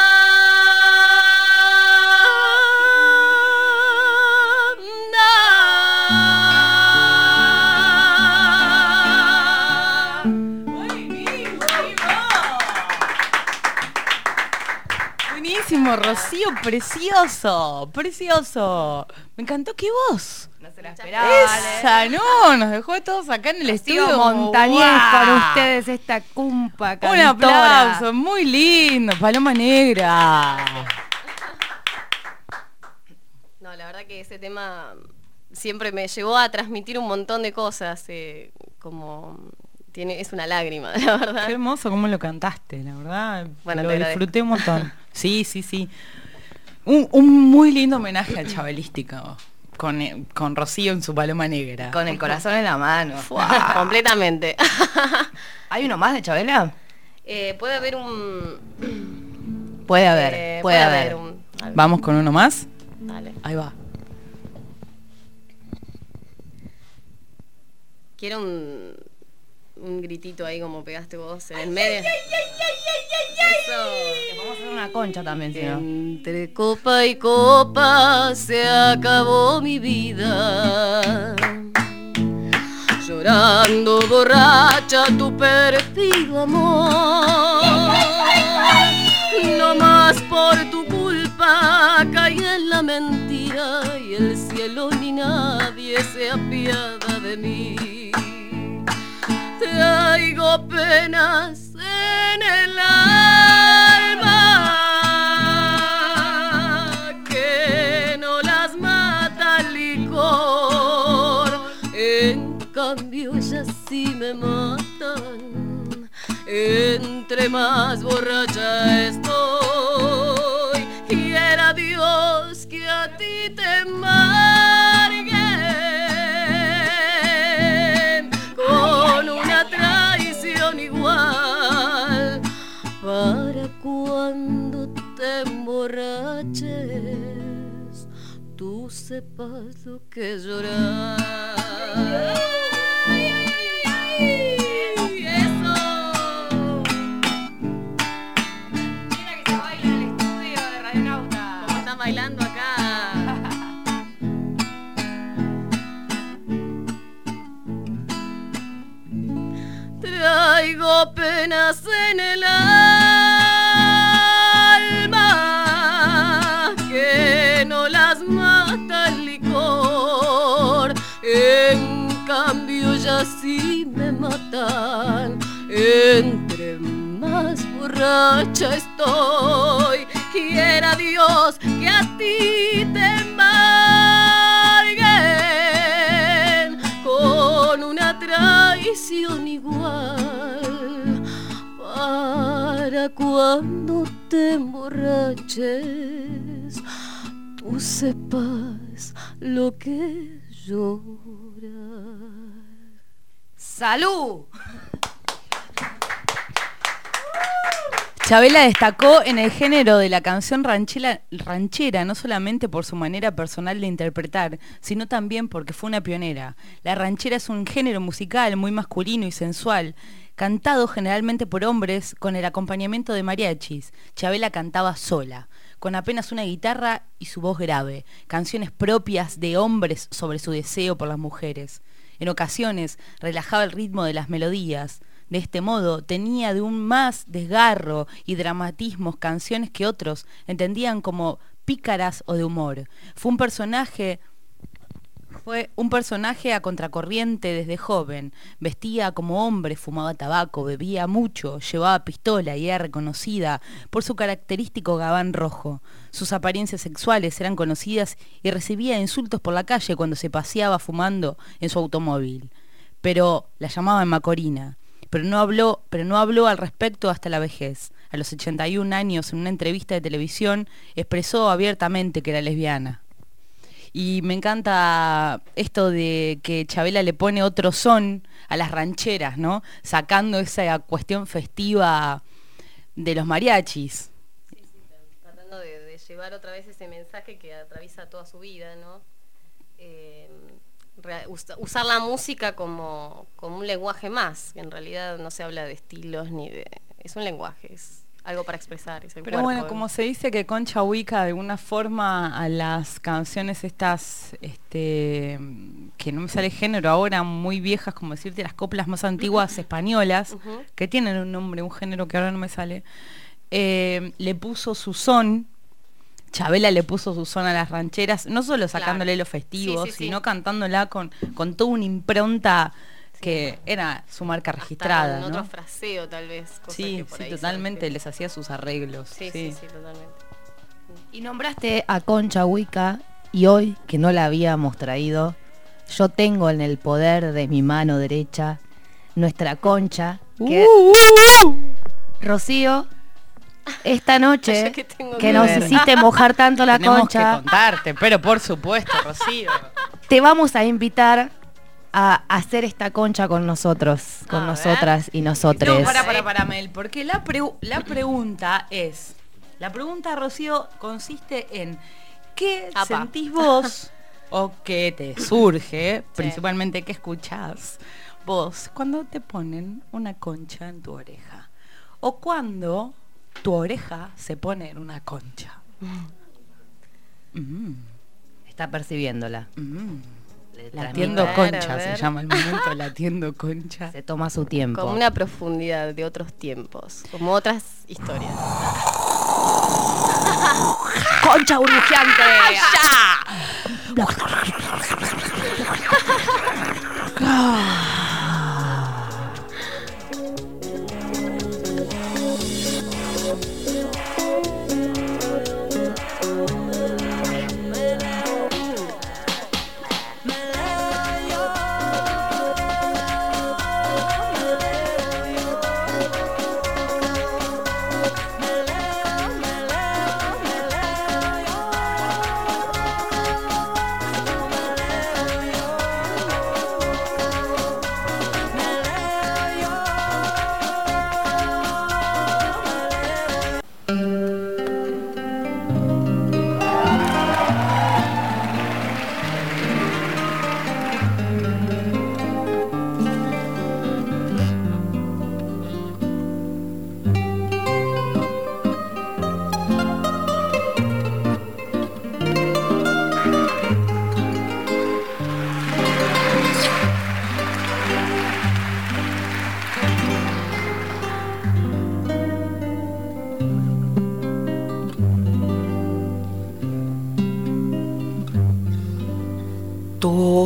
Buenísimo, Rocío, precioso, precioso. Me encantó, qué voz. No se la esperaba. Esa, no, nos dejó todos acá en el Rocío estudio. Montañés ¡Guau! con ustedes, esta cumpa Un cantora. aplauso, muy lindo, Paloma Negra. No, la verdad que ese tema siempre me llevó a transmitir un montón de cosas, eh, como tiene, es una lágrima, la verdad. Qué hermoso cómo lo cantaste, la verdad. Bueno, lo te disfruté un montón. Sí, sí, sí. Un, un muy lindo homenaje al chavalístico. Con, eh, con Rocío en su Paloma Negra. Con el corazón en la mano. Completamente. ¿Hay uno más de Chabela? Eh, puede haber un... Puede haber, eh, puede, haber. un... ¿Vamos con uno más? Dale. Ahí va. Quiero un, un gritito ahí como pegaste vos en el medio. Eso. Te podemos hacer una concha también, si no. Entre copa y copa se acabó mi vida, llorando borracha tu perdido amor. No más por tu culpa caí en la mentira y el cielo ni nadie se apiada de mí. Traigo penas en el alma que no las mato. cambio ellas sí me matan. Entre más borracha estoy, quiera Dios que a ti te embarguen con una traición igual, para cuando te emborraches tú sepas lo que es llorar. Ay, ay, ay, ay. Eso. Mira que se baila en el estudio de Radionauta. Como están bailando acá. Traigo penas en el alma que no las mata el licor. En cambio ya sí me matan. Entre más borracha estoy, quiera Dios que a ti te embarguen con una traición igual, para cuando te emborraches tú sepas lo que es llorar. ¡Salud! Chabela destacó en el género de la canción ranchera, ranchera, no solamente por su manera personal de interpretar, sino también porque fue una pionera. La ranchera es un género musical muy masculino y sensual, cantado generalmente por hombres con el acompañamiento de mariachis. Chabela cantaba sola, con apenas una guitarra y su voz grave, canciones propias de hombres sobre su deseo por las mujeres. En ocasiones relajaba el ritmo de las melodías. De este modo tenía de un más desgarro y dramatismos canciones que otros entendían como pícaras o de humor. Fue un personaje Fue un personaje a contracorriente desde joven. Vestía como hombre, fumaba tabaco, bebía mucho, llevaba pistola y era reconocida por su característico gabán rojo. Sus apariencias sexuales eran conocidas y recibía insultos por la calle cuando se paseaba fumando en su automóvil. Pero la llamaban Macorina. Pero no habló, pero no habló al respecto hasta la vejez. A los ochenta y un años, en una entrevista de televisión, expresó abiertamente que era lesbiana. Y me encanta esto de que Chabela le pone otro son a las rancheras, ¿no? Sacando esa cuestión festiva de los mariachis. Sí, sí, tratando de, de llevar otra vez ese mensaje que atraviesa toda su vida, ¿no? Eh, usar la música como, como un lenguaje más, que en realidad no se habla de estilos ni de... es un lenguaje, es algo para expresar. Es el Pero cuerpo, bueno, como se dice que Concha ubica de alguna forma a las canciones estas, este, que no me sale género ahora, muy viejas, como decirte, las coplas más antiguas españolas, uh-huh. que tienen un nombre, un género que ahora no me sale, eh, le puso su son. Chabela le puso su son a las rancheras, no solo sacándole claro. los festivos, sí, sí, sino sí. cantándola con, con toda una impronta sí. que era su marca registrada. Hasta con ¿no? otro fraseo tal vez. Sí, que por sí ahí totalmente, les hacía sus arreglos. Sí, sí, sí, sí, totalmente. Y nombraste a Concha Huica y hoy, que no la habíamos traído, yo tengo en el poder de mi mano derecha nuestra Concha, que... Uh, uh, uh. Rocío... Esta noche que, que, que nos hiciste mojar tanto la Tenemos concha. Tenemos que contarte, pero por supuesto, Rocío. Te vamos a invitar a hacer esta concha con nosotros, con a nosotras ver. y nosotres. No, para, para, para, Mel, porque la, pre la pregunta es, la pregunta, Rocío, consiste en ¿qué Apa. sentís vos o qué te surge, sí. principalmente qué escuchás vos cuando te ponen una concha en tu oreja? O cuando... tu oreja se pone en una concha. Mm. Mm. Está percibiéndola. Mm. Latiendo ver, concha se llama el momento, latiendo concha. Se toma su tiempo. Como una profundidad de otros tiempos, como otras historias. ¡Concha burbujeante! ¡Ya!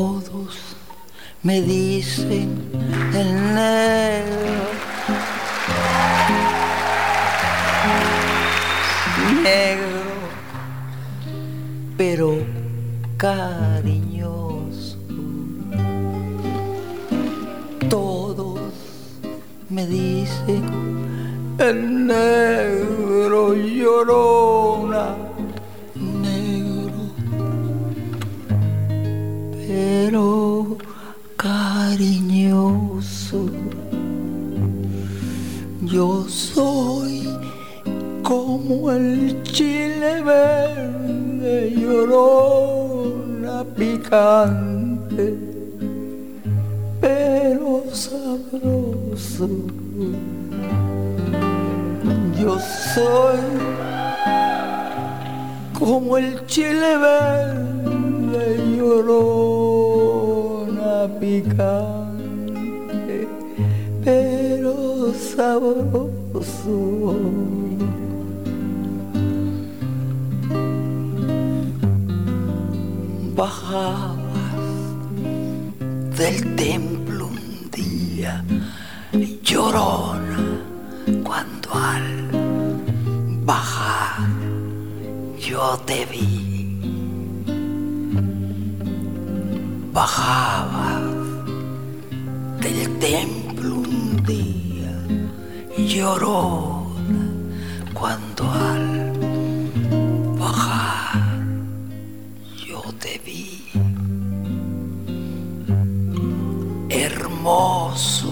Todos me dicen el negro, negro, pero cariñoso. Todos me dicen el negro llorona, negro, pero cariñoso. Yo soy como el chile verde, llorona, picante, pero sabroso. Yo soy como el chile verde, llorona, picante, pero sabroso. Bajabas del templo un día, llorona, cuando al bajar yo te vi. Bajabas del templo un día, llorona, cuando al bajar yo te vi. Hermoso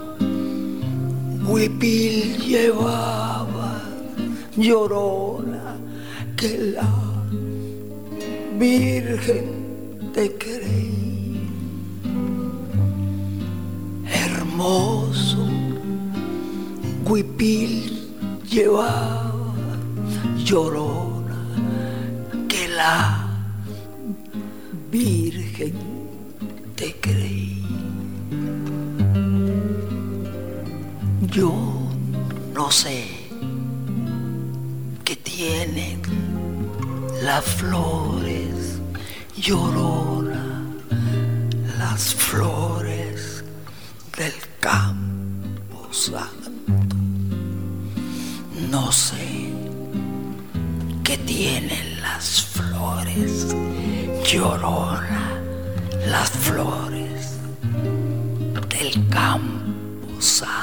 huipil llevaba, llorona, que la Virgen te creí. Hermoso huipil llevaba, llorona, que la Virgen te creí. Yo no sé qué tienen las flores, llorona, las flores del campo santo. No sé qué tienen las flores, llorona, las flores del campo santo.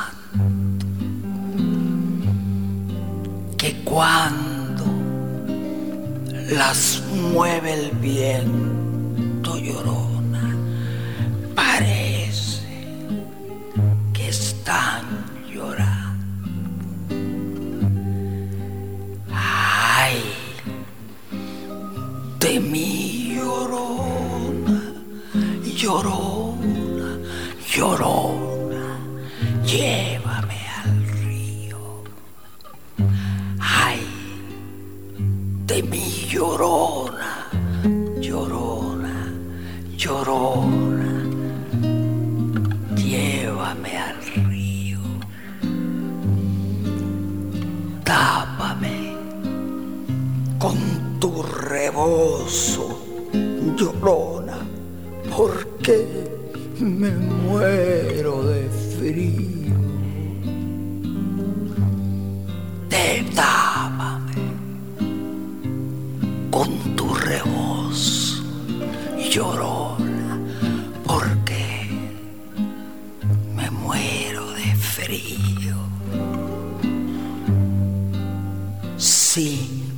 Que cuando las mueve el viento, llorona, parece que están llorando. Ay, de mí, llorona, llorona, llorona, llévame al río. Ay, de mí, llorona, llorona, llorona, llévame al río. Tápame con tu rebozo, llorona, porque me muero de frío. Tápame con tu rebozo, llorona, porque me muero de frío. Sí,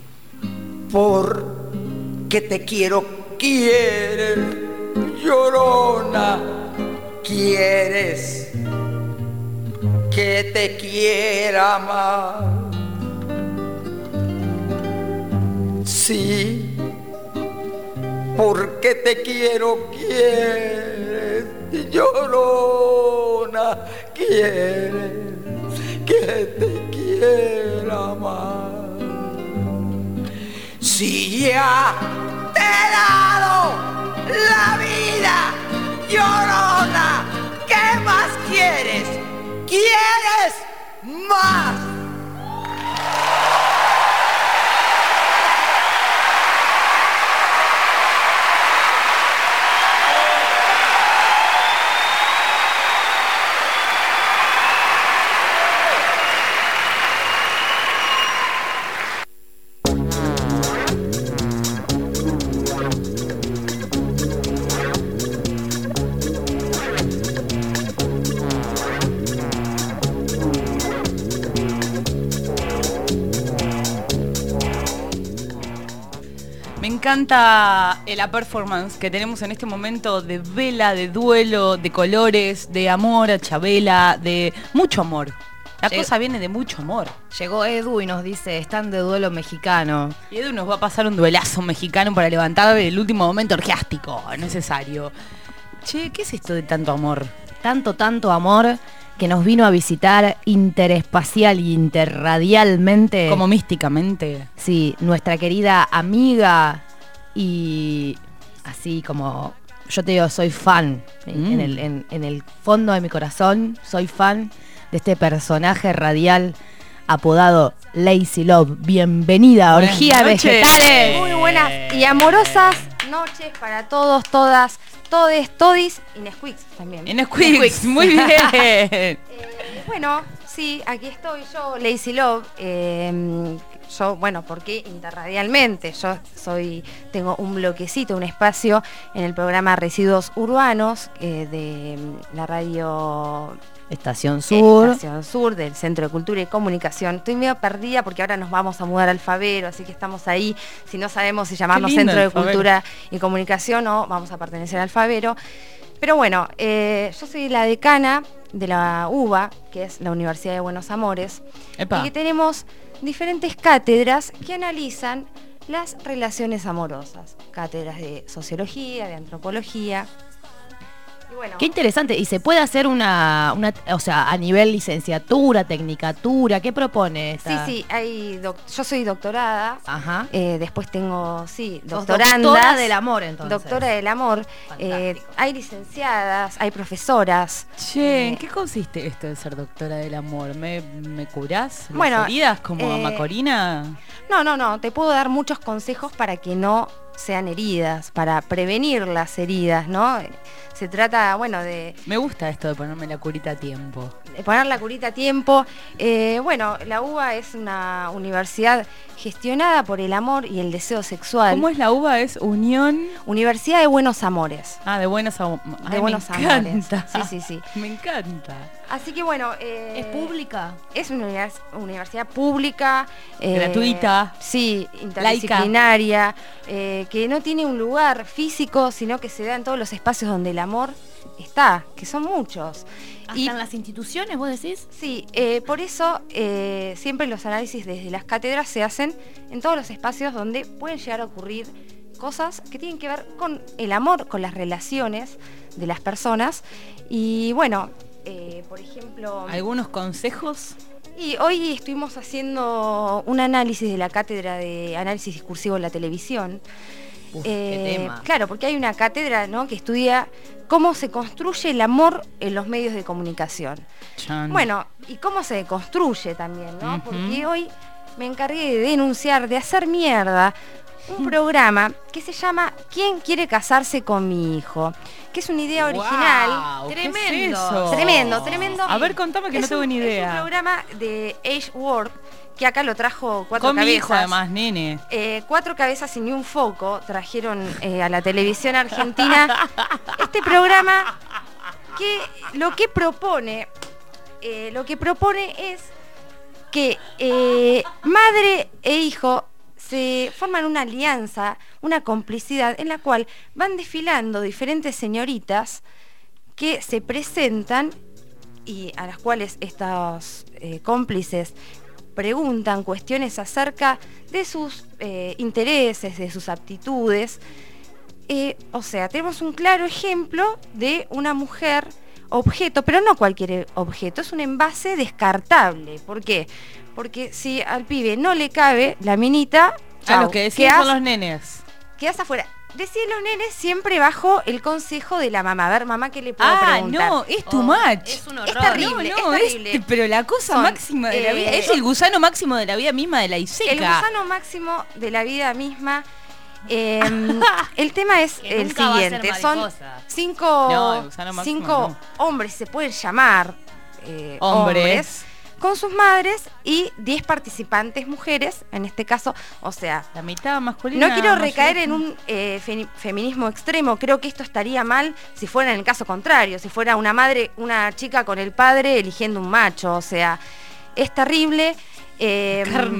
porque te quiero, quieres, llorona, quieres que te quiera más. Sí, porque te quiero, quieres, llorona, quieres que te quiera más. Si ya te he dado la vida, llorona, ¿qué más quieres? ¿Quieres más? encanta eh, la performance que tenemos en este momento de vela, de duelo, de colores, de amor a Chabela, de mucho amor. La Lleg- cosa viene de mucho amor. Llegó Edu y nos dice, están de duelo mexicano. Y Edu nos va a pasar un duelazo mexicano para levantar el último momento orgiástico necesario. Che, ¿qué es esto de tanto amor? Tanto, tanto amor que nos vino a visitar interespacial y interradialmente. Como místicamente. Sí, nuestra querida amiga y así como, yo te digo, soy fan. Mm. En, el, en, en el fondo de mi corazón, soy fan de este personaje radial apodado Lazy Love. Bienvenida a Buenas Orgía noches. Vegetales. Muy buenas y amorosas noches para todos, todas, todes, todis y Nesquicks también. En Squeaks, muy bien. Eh, bueno, sí, aquí estoy yo, Lazy Love. eh, yo, bueno, porque interradialmente, yo soy, tengo un bloquecito, un espacio en el programa Residuos Urbanos eh, de la radio Estación Sur. Estación Sur, del Centro de Cultura y Comunicación. Estoy medio perdida porque ahora nos vamos a mudar al Favero, así que estamos ahí. Si no sabemos si llamarnos Qué lindo Centro de el Favero. Cultura y Comunicación o vamos a pertenecer al Favero. Pero bueno, eh, yo soy la decana de la U B A, que es la Universidad de Buenos Amores, Epa. y que tenemos diferentes cátedras que analizan las relaciones amorosas. Cátedras de sociología, de antropología. Y bueno, Qué interesante. ¿Y se puede hacer una, una, o sea, a nivel licenciatura, tecnicatura? ¿Qué propone esta? sí, sí, hay doc- yo soy doctorada. Ajá. Eh, después tengo, sí, Sos doctorandas. doctora del amor, entonces. Doctora del amor. Eh, hay licenciadas, hay profesoras. Che, ¿en Eh, qué consiste esto de ser doctora del amor? ¿Me, me curás las Bueno, heridas como a eh, Macorina? No, no, no, te puedo dar muchos consejos para que no sean heridas, para prevenir las heridas, ¿no? Se trata, bueno, de Me gusta esto de ponerme la curita a tiempo. de poner la curita a tiempo. Eh, bueno, la U B A es una universidad gestionada por el amor y el deseo sexual. ¿Cómo es la U B A? Es Unión... Universidad de Buenos Amores. Ah, de buenos amores. De buenos me amores. encanta. Sí, sí, sí. Me encanta. Así que bueno, eh, ¿Es pública? Es una univers- universidad pública, eh, Gratuita. sí, interdisciplinaria, eh, que no tiene un lugar físico, sino que se da en todos los espacios donde el amor está, que son muchos. ¿Hasta Y en las instituciones, vos decís? sí, eh, por eso eh, siempre los análisis desde las cátedras se hacen en todos los espacios donde pueden llegar a ocurrir cosas que tienen que ver con el amor, con las relaciones de las personas. Y bueno, eh, por ejemplo... ¿Algunos consejos? Y hoy estuvimos haciendo un análisis de la cátedra de análisis discursivo en la televisión. Uf, Eh, qué tema. Claro, porque hay una cátedra, ¿no?, que estudia cómo se construye el amor en los medios de comunicación. Chan. Bueno, y cómo se construye también, ¿no? Ujú. Porque hoy me encargué de denunciar, de hacer mierda, un programa que se llama ¿Quién quiere casarse con mi hijo? Que es una idea original. Guau, ¿qué es Tremendo. eso? Tremendo, tremendo. A ver, contame que Es no tengo un- ni Es idea. un programa de Age World que acá lo trajo Cuatro Con mi Cabezas. hija, además, nene. Eh, Cuatro Cabezas y ni un foco trajeron eh, a la televisión argentina este programa que lo que propone, eh, lo que propone es que eh, madre e hijo se forman una alianza, una complicidad en la cual van desfilando diferentes señoritas que se presentan y a las cuales estos eh, cómplices preguntan cuestiones acerca de sus eh, intereses, de sus aptitudes. Eh, o sea, tenemos un claro ejemplo de una mujer objeto, pero no cualquier objeto, es un envase descartable. ¿Por qué? Porque si al pibe no le cabe la minita, Ah, chau, los que decían quedás- son los nenes. quedás afuera. Decían los nenes siempre bajo el consejo de la mamá. A ver, mamá, ¿qué le puedo Ah, preguntar? no, es too much. Es un Es horror. terrible, No, no, es es- terrible. pero la cosa Son, máxima de la eh, vida es el gusano máximo de la vida misma de la Iseca. El gusano máximo de la vida misma. Eh, el tema es Que el nunca va a ser siguiente. Son mariposa. cinco, No, el gusano máximo cinco hombres, se pueden llamar eh, Hombres. hombres, con sus madres y diez participantes mujeres, en este caso, o sea... La mitad masculina. No quiero mayorita. recaer en un eh, fe- feminismo extremo, creo que esto estaría mal si fuera en el caso contrario, si fuera una madre, una chica con el padre eligiendo un macho, o sea, es terrible. eh, Carne.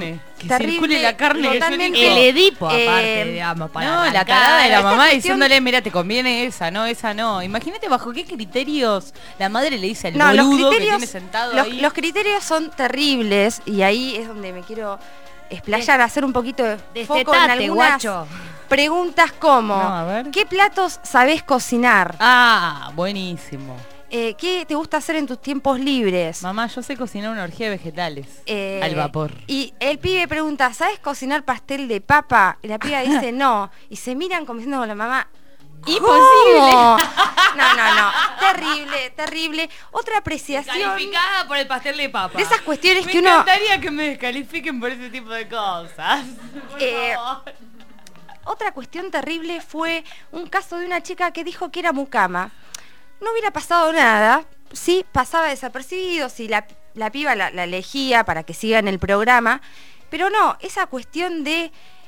Que terrible, circule la carne. que totalmente, yo elijo. El Edipo, Eh, aparte, digamos, para No, la arrancar. tarada de la Esta mamá cuestión- diciéndole, mira, te conviene esa, no, esa no. Imagínate bajo qué criterios la madre le dice al No, los boludo que criterios, tiene sentado los, ahí. los criterios son terribles y ahí es donde me quiero explayar, hacer un poquito de foco en Destetate, algunas guacho. preguntas como No, a ver. ¿qué platos sabés cocinar? Ah, buenísimo. Eh, ¿Qué te gusta hacer en tus tiempos libres? Mamá, yo sé cocinar una orgía de vegetales. Eh, al vapor. Y el pibe pregunta, ¿sabes cocinar pastel de papa? Y la piba dice no. Y se miran como diciendo con la mamá, ¡imposible! ¿cómo? No, no, no. Terrible, terrible. Otra apreciación Calificada por el pastel de papa. de esas cuestiones Me que uno... encantaría que me descalifiquen por ese tipo de cosas. Por Eh, favor. Otra cuestión terrible fue un caso de una chica que dijo que era mucama. No hubiera pasado nada, sí, pasaba desapercibido, si la, la piba la, la elegía para que siga en el programa, pero no, esa cuestión de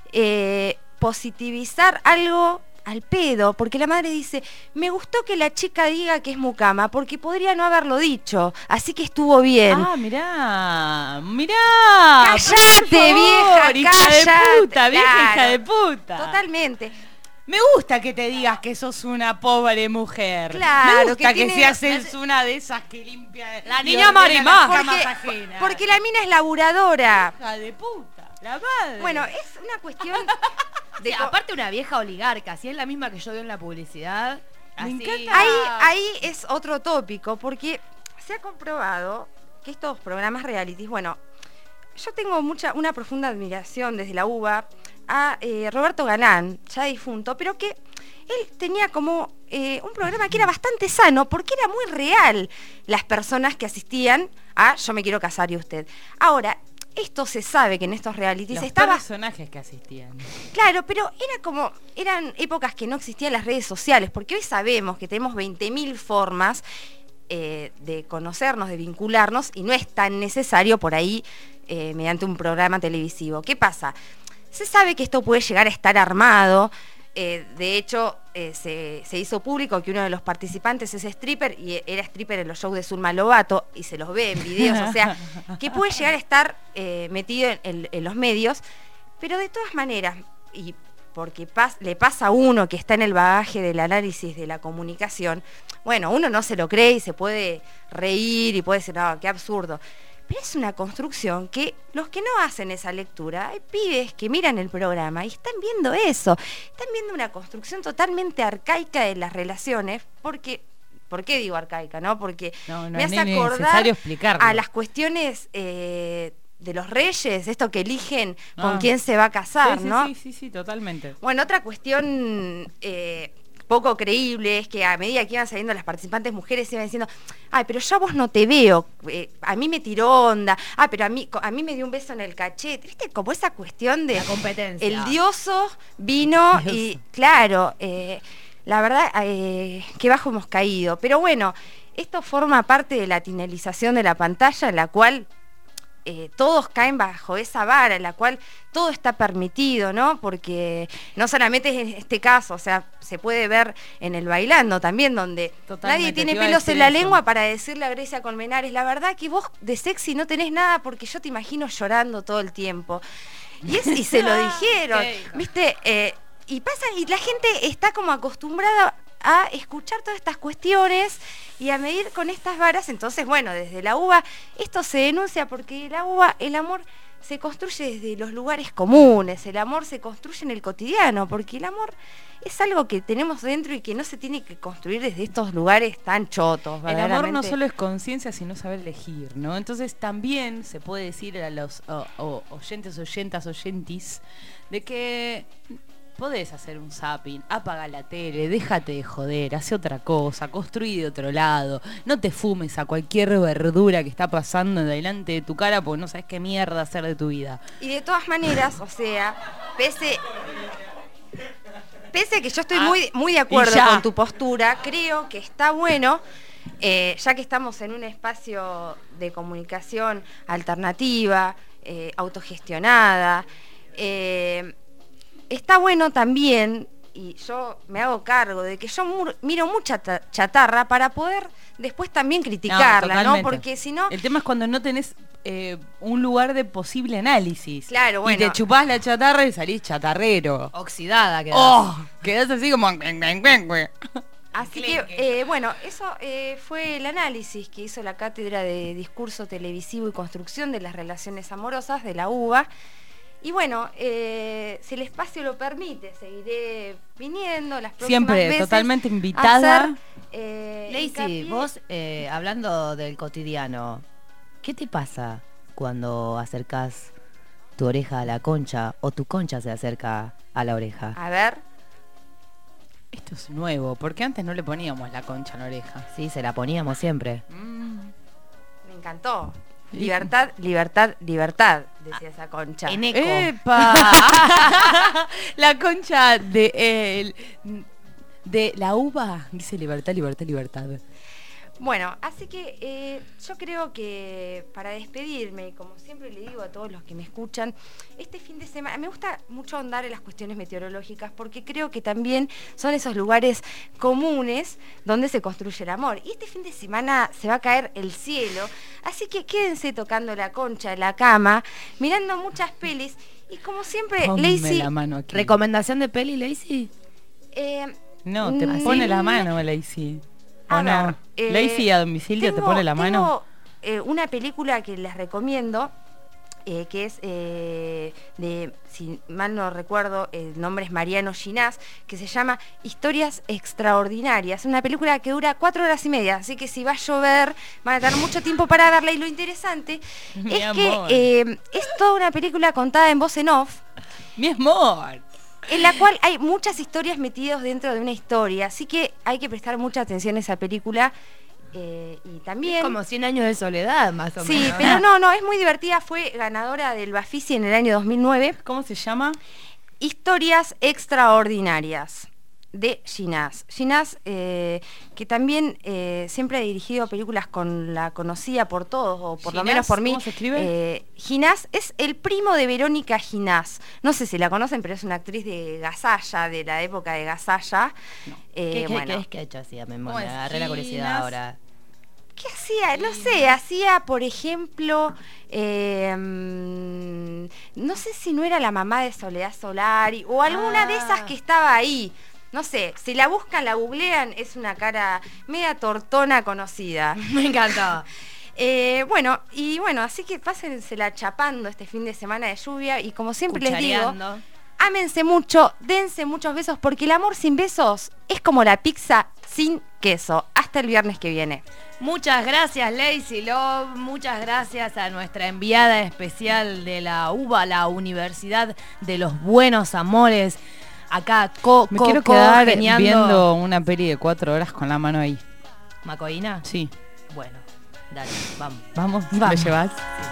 eh, positivizar algo al pedo, porque la madre dice, me gustó que la chica diga que es mucama, porque podría no haberlo dicho, así que estuvo bien. Ah, mirá, mirá. ¡Cállate, por favor, vieja, hija cállate! de puta, vieja hija Claro, de puta. Totalmente. Me gusta que te digas que sos una pobre mujer. Claro, Me gusta que que, tiene- seas es una de esas que limpia. La y niña ordena Marimá. las camas Porque, ajenas. porque la mina es laburadora. Hija de puta, la madre. Bueno, es una cuestión de... Sí, co- aparte una vieja oligarca, si es la misma que yo veo en la publicidad. Me así- encanta. Ahí, ahí es otro tópico, porque se ha comprobado que estos programas realities, bueno, yo tengo mucha, una profunda admiración desde la U B A a eh, Roberto Galán, ya difunto, pero que él tenía como eh, un programa que era bastante sano, porque era muy real las personas que asistían a Yo me quiero casar y usted. Ahora, esto se sabe que en estos realities Los estaba... personajes que asistían. Claro, pero era como, eran épocas que no existían las redes sociales, porque hoy sabemos que tenemos veinte mil formas eh, de conocernos, de vincularnos, y no es tan necesario por ahí eh, mediante un programa televisivo. ¿Qué pasa? Se sabe que esto puede llegar a estar armado, eh, de hecho eh, se, se hizo público que uno de los participantes es stripper y era stripper en los shows de Zulma Lobato y se los ve en videos, o sea, que puede llegar a estar eh, metido en, en- en los medios, pero de todas maneras, y porque pas- le pasa a uno que está en el bagaje del análisis de la comunicación, bueno, uno no se lo cree y se puede reír y puede decir, no, qué absurdo. Pero es una construcción que los que no hacen esa lectura, hay pibes que miran el programa y están viendo eso, están viendo una construcción totalmente arcaica de las relaciones, porque, ¿por qué digo arcaica? no? Porque No, no me es hace ni acordar necesario explicarlo. a las cuestiones eh, de los reyes, esto que eligen con Ah. quién se va a casar, Sí, sí, ¿no? sí, sí, sí, totalmente. Bueno, otra cuestión eh, poco creíble es que a medida que iban saliendo las participantes mujeres iban diciendo, ay, pero yo a vos no te veo, eh, a mí me tiró onda, ah, pero a mí, a mí me dio un beso en el cachete, ¿viste? Como esa cuestión de... La competencia. El dioso vino Dioso. y, claro, eh, la verdad, eh, qué bajo hemos caído. Pero bueno, esto forma parte de la tinelización de la pantalla, en la cual... Eh, todos caen bajo esa vara en la cual todo está permitido, ¿no? Porque no solamente es en este caso, o sea, se puede ver en el bailando también, donde Totalmente, nadie tiene te iba a pelos decir en la eso. lengua para decirle a Grecia Colmenares, la verdad que vos de sexy no tenés nada porque yo te imagino llorando todo el tiempo. Y, es, y se lo dijeron, ¿Qué dijo? ¿viste? Eh, y pasa, y la gente está como acostumbrada a escuchar todas estas cuestiones y a medir con estas varas. Entonces, bueno, desde la U B A esto se denuncia porque la U B A, el amor se construye desde los lugares comunes, el amor se construye en el cotidiano, porque el amor es algo que tenemos dentro y que no se tiene que construir desde estos lugares tan chotos. El amor no verdaderamente. solo es conciencia, sino saber elegir, ¿no? Entonces también se puede decir a los o- o- oyentes, oyentas, oyentis, de que podés hacer un zapping, apaga la tele, déjate de joder, hace otra cosa, construí de otro lado, no te fumes a cualquier verdura que está pasando delante de tu cara porque no sabes qué mierda hacer de tu vida. Y de todas maneras, o sea, pese... Pese a que yo estoy Ah, muy, muy de acuerdo y ya. con tu postura, creo que está bueno, eh, ya que estamos en un espacio de comunicación alternativa, eh, autogestionada, eh, está bueno también y yo me hago cargo de que yo mur- miro mucha ta- chatarra para poder después también criticarla, ¿no? totalmente. Porque si no... El tema es cuando no tenés eh, un lugar de posible análisis. Claro, bueno. Y te chupás la chatarra y salís chatarrero. Oxidada quedás. ¡Oh! Quedás así como... Así que, eh, bueno, eso eh, fue el análisis que hizo la Cátedra de Discurso Televisivo y Construcción de las Relaciones Amorosas de la U B A. Y bueno, eh, si el espacio lo permite, seguiré viniendo las próximas Siempre, veces totalmente a invitada. hacer, eh, Lacey, hincapié- vos eh, hablando del cotidiano, ¿qué te pasa cuando acercás tu oreja a la concha o tu concha se acerca a la oreja? A ver. Esto es nuevo, porque antes no le poníamos la concha en la oreja. Sí, se la poníamos siempre. Me encantó. Libertad, libertad, libertad, decía esa concha. En eco. ¡Epa! La concha de, eh, el- de la uva dice libertad, libertad, libertad. Bueno, así que eh, yo creo que para despedirme, como siempre le digo a todos los que me escuchan, este fin de semana me gusta mucho ahondar en las cuestiones meteorológicas porque creo que también son esos lugares comunes donde se construye el amor. Y este fin de semana se va a caer el cielo, así que quédense tocando la concha de la cama, mirando muchas pelis y como siempre, Ponme Lacey... la mano aquí. ¿Recomendación de peli, Lacey? Eh, No, te ¿Ah, pone sí? la mano, Lacey. ¿O A no? ver, eh, Lacey a domicilio te tengo- pone la mano. Tengo eh, una película que les recomiendo, eh, que es eh, de, si mal no recuerdo, el nombre es Mariano Ginás, que se llama Historias Extraordinarias. Una película que dura cuatro horas y media, así que si va a llover, van a tener mucho tiempo para verla. Y lo interesante Mi es amor. que eh, es toda una película contada en voz en off. Mi amor. En la cual hay muchas historias metidas dentro de una historia, así que hay que prestar mucha atención a esa película. Eh, y también... Es como cien años de soledad, más o Sí, menos. pero no, no, es muy divertida. Fue ganadora del Bafisi en el año dos mil nueve. ¿Cómo se llama? Historias Extraordinarias, de Ginás. Ginás, eh, que también eh, siempre ha dirigido películas con la conocida por todos, o por lo ¿Ginás? menos por mí. ¿Cómo se escribe? Eh, Ginás es el primo de Verónica Ginás. No sé si la conocen, pero es una actriz de Gazalla, de la época de Gazalla. Eh, ¿Qué, qué, bueno. qué es que ha hecho así a ¿Cómo memoria? es? Agarré la curiosidad Ginás. ahora. ¿Qué hacía? No sé, hacía, por ejemplo, eh, mm, no sé si no era la mamá de Soledad Solari o alguna Ah. de esas que estaba ahí. No sé, si la buscan, la googlean, es una cara media tortona conocida. Me encantó. Eh, bueno, y bueno, así que pásensela chapando este fin de semana de lluvia y como siempre les digo, Cuchareando. ámense mucho, dense muchos besos porque el amor sin besos es como la pizza sin queso. Hasta el viernes que viene. Muchas gracias, Lacey Love. Muchas gracias a nuestra enviada especial de la U B A, la Universidad de los Buenos Amores. Acá, co, Me co, quiero co, quedar geniando. viendo una peli de cuatro horas con la mano ahí. ¿Macoína? Sí. Bueno, dale, vamos. Vamos, Vamos. ¿me llevas?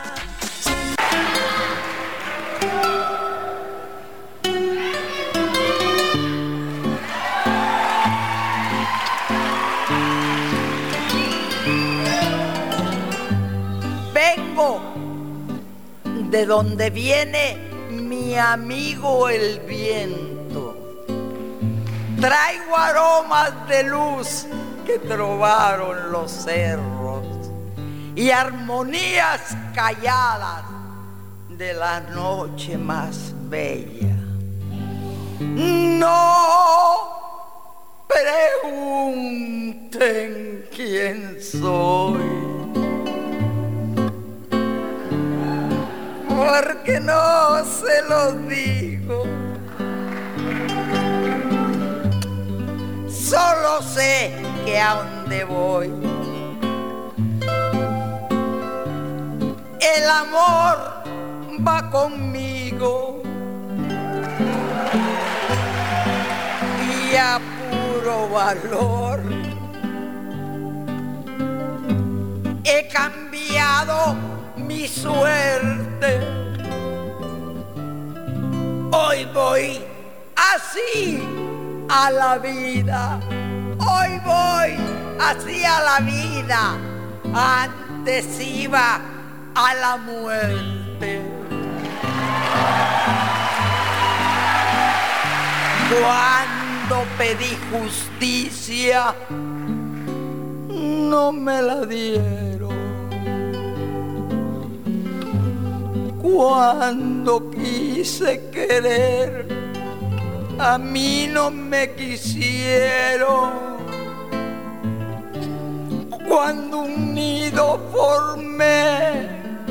Vengo de donde viene mi amigo el viento. Traigo aromas de luz que trovaron los cerros y armonías calladas de la noche más bella. No pregunten quién soy, porque no se los digo. Solo sé que a donde voy, el amor va conmigo y a puro valor he cambiado mi suerte. Hoy voy así a la vida, hoy voy así a la vida, antes iba a la muerte. Cuando Cuando pedí justicia, no me la dieron. Cuando quise querer, a mí no me quisieron. Cuando un nido formé,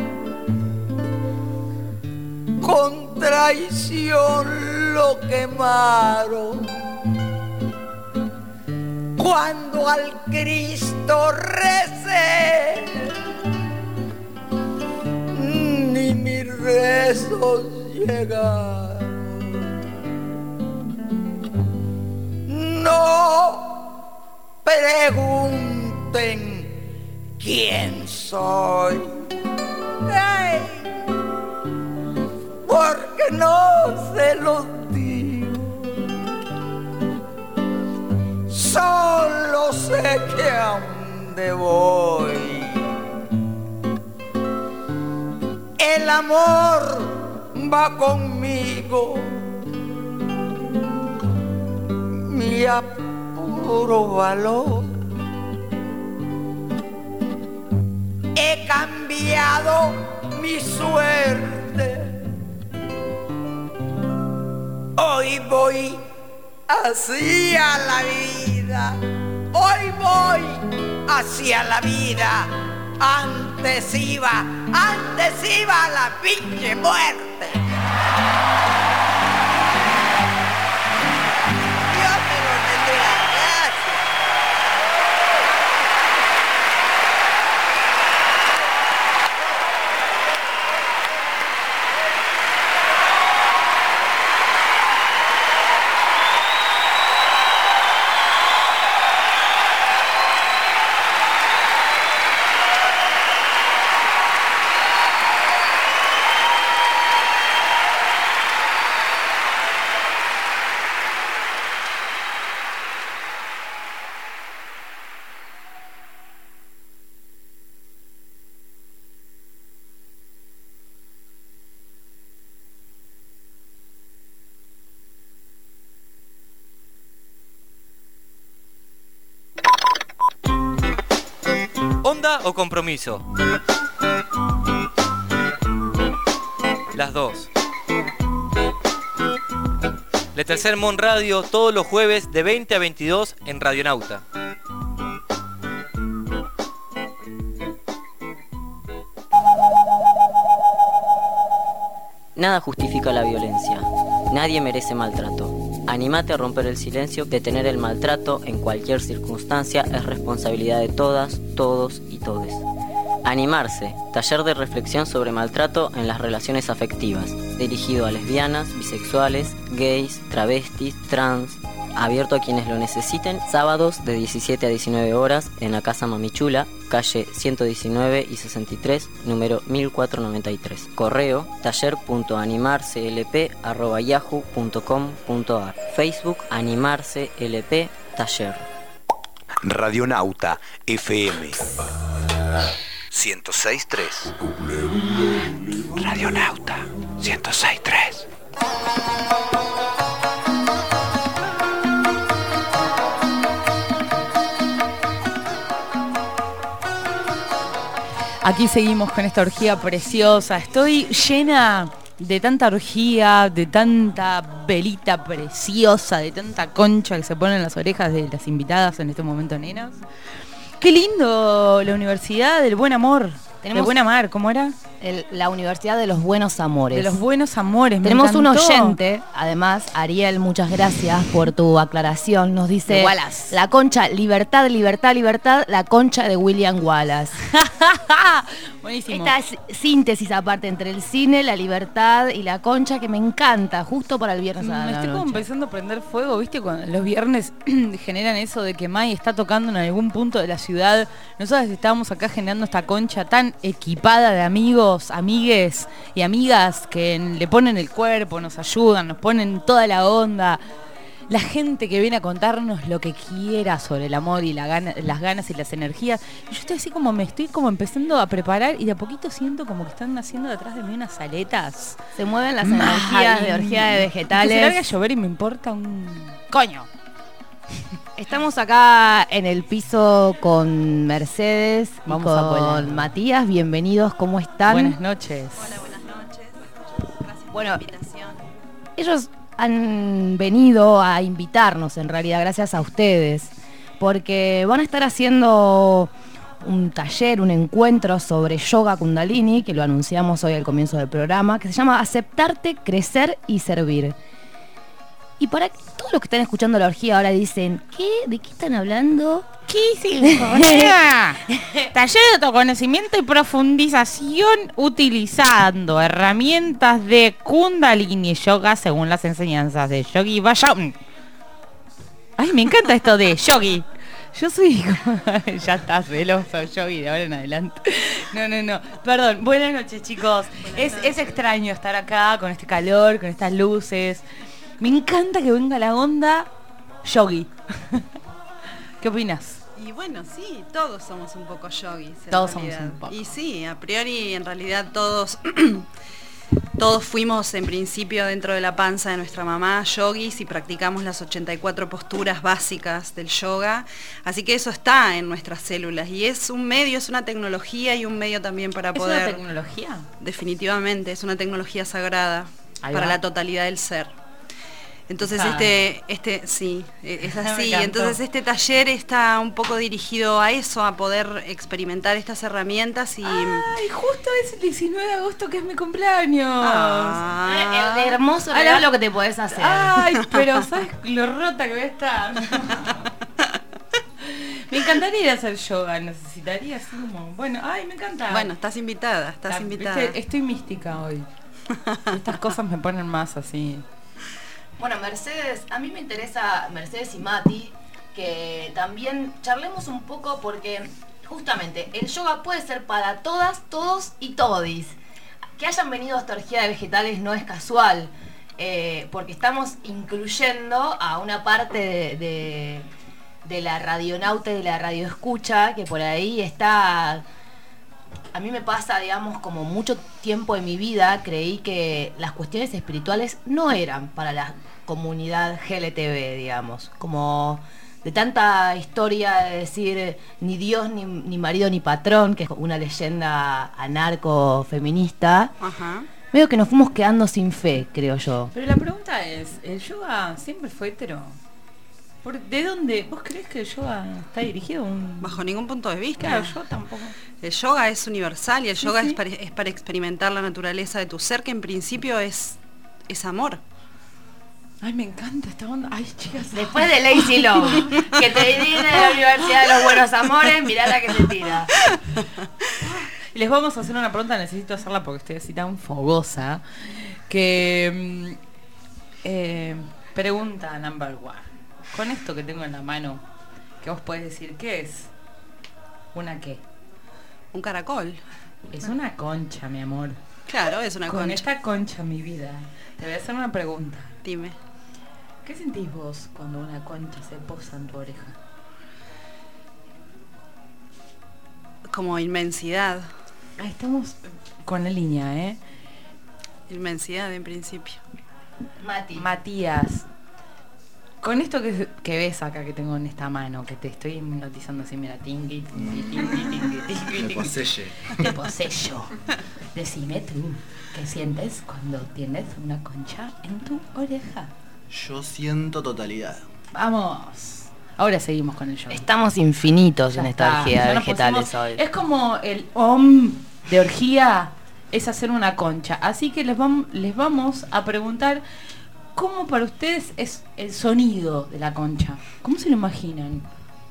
con traición lo quemaron. Cuando al Cristo recé, ni mis rezos llegaron. No pregunten quién soy, hey, porque no se los digo. Solo sé que a dónde voy. El amor va conmigo, mi apuro valor. He cambiado mi suerte, hoy voy hacia la vida, hoy voy hacia la vida. Antes iba, antes iba a la pinche muerte. Dios me lo bendiga, gracias. ¿Onda o compromiso? Las dos. Le Tercer Mon Radio todos los jueves de veinte a veintidós en Radionauta. Nada justifica la violencia. Nadie merece maltrato. Anímate a romper el silencio. Detener el maltrato en cualquier circunstancia es responsabilidad de todas, todos y todes. Animarse, taller de reflexión sobre maltrato en las relaciones afectivas, dirigido a lesbianas, bisexuales, gays, travestis, trans, abierto a quienes lo necesiten, sábados de diecisiete a diecinueve horas en la Casa Mamichula, calle ciento diecinueve y sesenta y tres, número mil cuatrocientos noventa y tres. Correo taller punto animarcelp arroba yahoo punto com punto ar. Facebook animarcelp taller. Radionauta F M ciento seis punto tres. Radionauta ciento seis punto tres. Aquí seguimos con esta orgía preciosa. Estoy llena de tanta orgía, de tanta velita preciosa, de tanta concha que se pone en las orejas de las invitadas en este momento, nenas. Qué lindo la Universidad del Buen Amor. Tenemos de Buen Amar, ¿cómo era? El, la Universidad de los Buenos Amores. De los Buenos Amores, me Tenemos un encantó. oyente, además, Ariel, muchas gracias por tu aclaración. Nos dice, Wallace. La concha, libertad, libertad, libertad, la concha de William Wallace. Buenísimo. Esta es síntesis aparte entre el cine, la libertad y la concha que me encanta, justo para el viernes a la Me estoy como noche. empezando a prender fuego, ¿viste? Cuando los viernes generan eso de que Mai está tocando en algún punto de la ciudad. Nosotros estábamos acá generando esta concha tan equipada de amigos, amigues y amigas que le ponen el cuerpo, nos ayudan, nos ponen toda la onda. La gente que viene a contarnos lo que quiera sobre el amor y la gana, las ganas y las energías. Y yo estoy así como me estoy como empezando a preparar y de a poquito siento como que están naciendo detrás de mí unas aletas. Se mueven las Mal. energías de orgía de Que vegetales. se larga a llover y me importa un coño. Estamos acá en el piso con Mercedes y Vamos a volar. con Matías. Bienvenidos, ¿cómo están? Buenas noches. Hola, buenas noches. Gracias Bueno, por la invitación. Ellos han venido a invitarnos, en realidad, gracias a ustedes, porque van a estar haciendo un taller, un encuentro sobre yoga kundalini, que lo anunciamos hoy al comienzo del programa, que se llama Aceptarte, Crecer y Servir. Y para todos los que están escuchando la orgía ahora dicen, ¿qué? ¿De qué están hablando? ¿Qué sinfonía? Taller de autoconocimiento y profundización utilizando herramientas de Kundalini Yoga según las enseñanzas de Yogi Bhajan. Ay, me encanta esto de Yogi. Yo soy... ya está, celoso, Yogi, de ahora en adelante. No, no, no. Perdón. Buenas noches, chicos. Es, es extraño estar acá con este calor, con estas luces. Me encanta que venga la onda Yogi. ¿Qué opinas? Y bueno, sí, todos somos un poco yogis. en Todos somos realidad. un poco. Y sí, a priori, en realidad todos, todos fuimos en principio dentro de la panza de nuestra mamá yogis y practicamos las ochenta y cuatro posturas básicas del yoga. Así que eso está en nuestras células y es un medio, es una tecnología y un medio también para ¿Es poder... una tecnología? Definitivamente, es una tecnología sagrada Ahí para va. la totalidad del ser. Entonces Ah. este, este, sí, es Me así. encantó. Entonces este taller está un poco dirigido a eso, a poder experimentar estas herramientas y... Ay, justo es el diecinueve de agosto que es mi cumpleaños. Ah. El hermoso Ahora- regalo que te podés hacer. Ay, pero ¿sabes lo rota que voy a estar? Me encantaría ir a hacer yoga, necesitaría así como... Bueno, ay, me encanta. Bueno, estás invitada, estás Ah, invitada. viste, estoy mística hoy. Estas cosas me ponen más así. Bueno, Mercedes, a mí me interesa Mercedes y Mati, que también charlemos un poco porque justamente el yoga puede ser para todas, todos y todis. Que hayan venido a esta orgía de vegetales no es casual, eh, porque estamos incluyendo a una parte de, de, de la radionauta y de la radioescucha que por ahí está... A mí me pasa, digamos, como mucho tiempo en mi vida creí que las cuestiones espirituales no eran para la comunidad G L T B, digamos. Como de tanta historia de decir ni Dios, ni, ni marido, ni patrón, que es una leyenda anarco-feminista. Ajá. Medio que nos fuimos quedando sin fe, creo yo. Pero la pregunta es, ¿el yoga siempre fue hetero? ¿Por- ¿De dónde? ¿Vos creés que el yoga está dirigido a un...? Bajo ningún punto de vista. Claro, yo tampoco. El yoga es universal y el Sí, yoga sí. Es, para, es para experimentar la naturaleza de tu ser, que en principio es, es amor. Ay, me encanta esta onda. Ay, chicas. Después de Lazy Love, que te viene de la Universidad de los Buenos Amores, mirá la que te tira. Y les vamos a hacer una pregunta, necesito hacerla porque estoy así tan fogosa. Que... mm, eh, pregunta number one. Con esto que tengo en la mano, que vos podés decir, ¿qué es? ¿Una qué? Un caracol. Es una concha, mi amor. Claro, es una Con concha. esta concha, mi vida, te voy a hacer una pregunta. Dime. ¿Qué sentís vos cuando una concha se posa en tu oreja? Como inmensidad. Ahí estamos con la línea, ¿eh? Inmensidad en principio. Mati. Matías, con esto que, que ves acá que tengo en esta mano, que te estoy hipnotizando así, mira, tingui, tingui, tingui, tingui, tingui, Me poseye. Te poseyo. Decime tú, ¿qué sientes cuando tienes una concha en tu oreja? Yo siento totalidad. Vamos. Ahora seguimos con el yoga. Estamos infinitos en esta está, orgía ya de nos vegetales pusimos- hoy. Es como el om de orgía, es hacer una concha. Así que les, vam- les vamos a preguntar cómo para ustedes es el sonido de la concha. ¿Cómo se lo imaginan?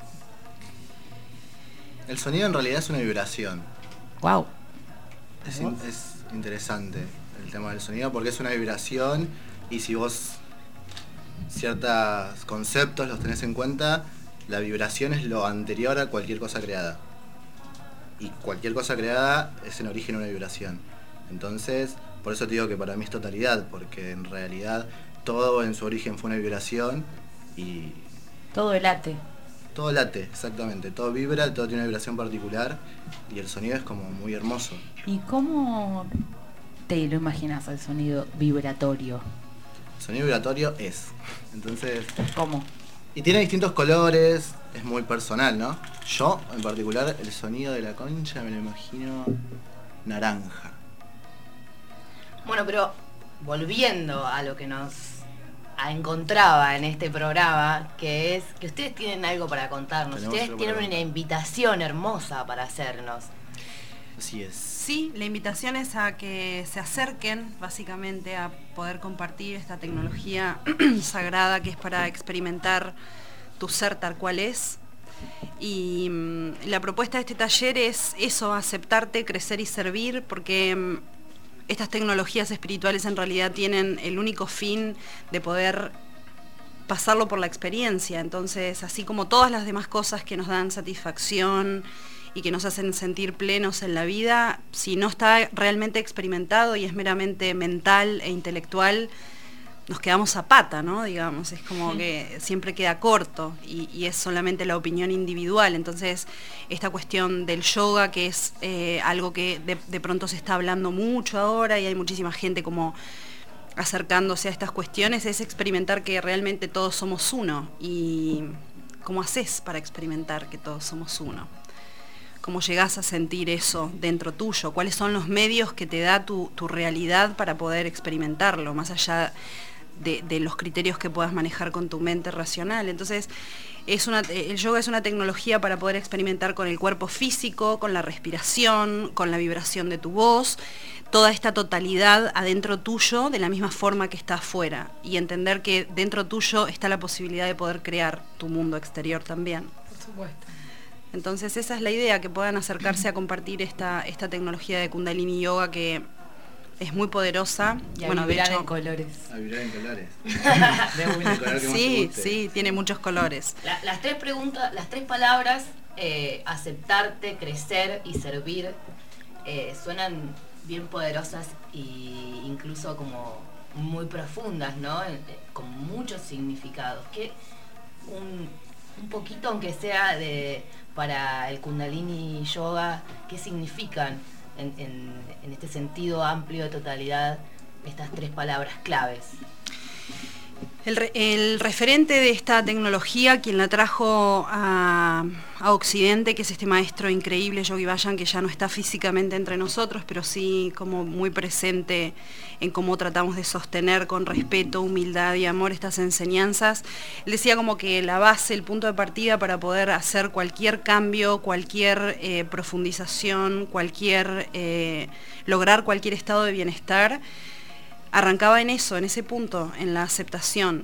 El sonido en realidad es una vibración. Wow. Es, in- es interesante el tema del sonido porque es una vibración y si vos ciertos conceptos los tenés en cuenta, la vibración es lo anterior a cualquier cosa creada. Y cualquier cosa creada es en origen una vibración. Entonces, por eso te digo que para mí es totalidad, porque en realidad todo en su origen fue una vibración y Todo late. todo late, exactamente. Todo vibra, todo tiene una vibración particular y el sonido es como muy hermoso. ¿Y cómo te lo imaginas el sonido vibratorio? El sonido vibratorio es. Entonces, ¿Cómo? Y tiene distintos colores, es muy personal, ¿no? Yo, en particular, el sonido de la concha me lo imagino naranja. Bueno, pero volviendo a lo que nos encontraba en este programa, que es que ustedes tienen algo para contarnos, Tenemos ustedes algo tienen para una invitación hermosa para hacernos. Así es. Sí, la invitación es a que se acerquen básicamente a poder compartir esta tecnología sagrada que es para experimentar tu ser tal cual es. Y mmm, la propuesta de este taller es eso, aceptarte, crecer y servir, porque mmm, estas tecnologías espirituales en realidad tienen el único fin de poder pasarlo por la experiencia. Entonces, así como todas las demás cosas que nos dan satisfacción y que nos hacen sentir plenos en la vida, si no está realmente experimentado y es meramente mental e intelectual, nos quedamos a pata, ¿no? Digamos, es como que siempre queda corto y, y es solamente la opinión individual. Entonces, esta cuestión del yoga, que es eh, algo que de, de pronto se está hablando mucho ahora y hay muchísima gente como acercándose a estas cuestiones, es experimentar que realmente todos somos uno. ¿Y cómo haces para experimentar que todos somos uno? ¿Cómo llegás a sentir eso dentro tuyo? ¿Cuáles son los medios que te da tu, tu realidad para poder experimentarlo, más allá de, de los criterios que puedas manejar con tu mente racional? Entonces, es una, el yoga es una tecnología para poder experimentar con el cuerpo físico, con la respiración, con la vibración de tu voz, toda esta totalidad adentro tuyo de la misma forma que está afuera, y entender que dentro tuyo está la posibilidad de poder crear tu mundo exterior también. Por supuesto. Entonces esa es la idea, que puedan acercarse a compartir esta, esta tecnología de Kundalini Yoga, que es muy poderosa. Y a bueno, vibrar de hecho, en colores. A vibrar en colores. De una. Sí, sí, tiene muchos colores. La, las tres preguntas, las tres palabras, eh, aceptarte, crecer y servir, eh, suenan bien poderosas e incluso como muy profundas, ¿no? Eh, con muchos significados. Que un, un poquito, aunque sea de para el Kundalini Yoga, ¿qué significan en, en, en este sentido amplio de totalidad estas tres palabras claves? El, re, el referente de esta tecnología, quien la trajo a, a Occidente, que es este maestro increíble, Yogi Bhajan, que ya no está físicamente entre nosotros, pero sí como muy presente en cómo tratamos de sostener con respeto, humildad y amor estas enseñanzas. Él decía como que la base, el punto de partida para poder hacer cualquier cambio, cualquier eh, profundización, cualquier eh, lograr cualquier estado de bienestar, arrancaba en eso, en ese punto, en la aceptación.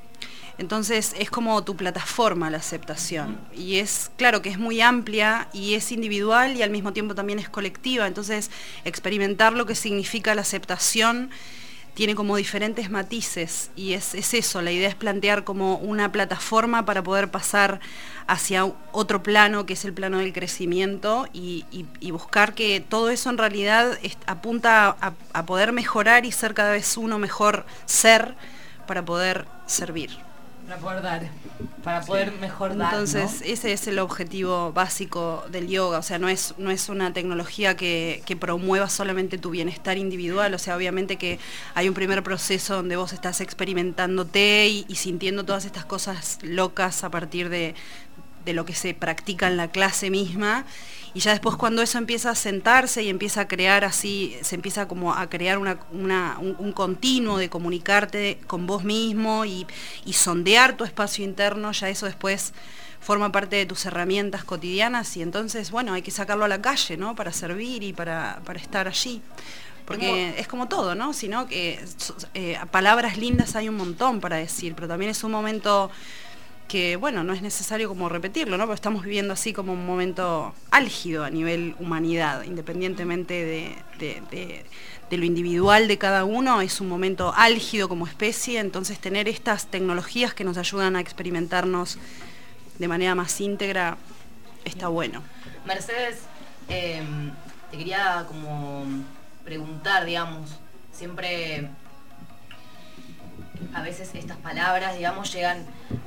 Entonces es como tu plataforma la aceptación, y es claro que es muy amplia y es individual y al mismo tiempo también es colectiva. Entonces experimentar lo que significa la aceptación tiene como diferentes matices, y es, es eso, la idea es plantear como una plataforma para poder pasar hacia otro plano, que es el plano del crecimiento, y, y, y buscar que todo eso en realidad es, apunta a, a poder mejorar y ser cada vez uno mejor ser para poder servir. Para poder dar, para poder Sí. mejor dar, Entonces, ¿no? ese es el objetivo básico del yoga. O sea, no es, no es una tecnología que, que promueva solamente tu bienestar individual. O sea, obviamente que hay un primer proceso donde vos estás experimentándote y, y sintiendo todas estas cosas locas a partir de, de lo que se practica en la clase misma. Y ya después, cuando eso empieza a sentarse y empieza a crear así, se empieza como a crear una, una, un, un continuo de comunicarte con vos mismo y, y sondear tu espacio interno, ya eso después forma parte de tus herramientas cotidianas, y entonces, bueno, hay que sacarlo a la calle, ¿no? Para servir y para, para estar allí. Porque Tengo- es como todo, ¿no? Sino que eh, palabras lindas hay un montón para decir, pero también es un momento que, bueno, no es necesario como repetirlo, ¿no? Pero estamos viviendo así como un momento álgido a nivel humanidad, independientemente de, de, de, de lo individual de cada uno, es un momento álgido como especie. Entonces tener estas tecnologías que nos ayudan a experimentarnos de manera más íntegra está bueno. Mercedes, eh, te quería como preguntar, digamos, siempre a veces estas palabras, digamos, llegan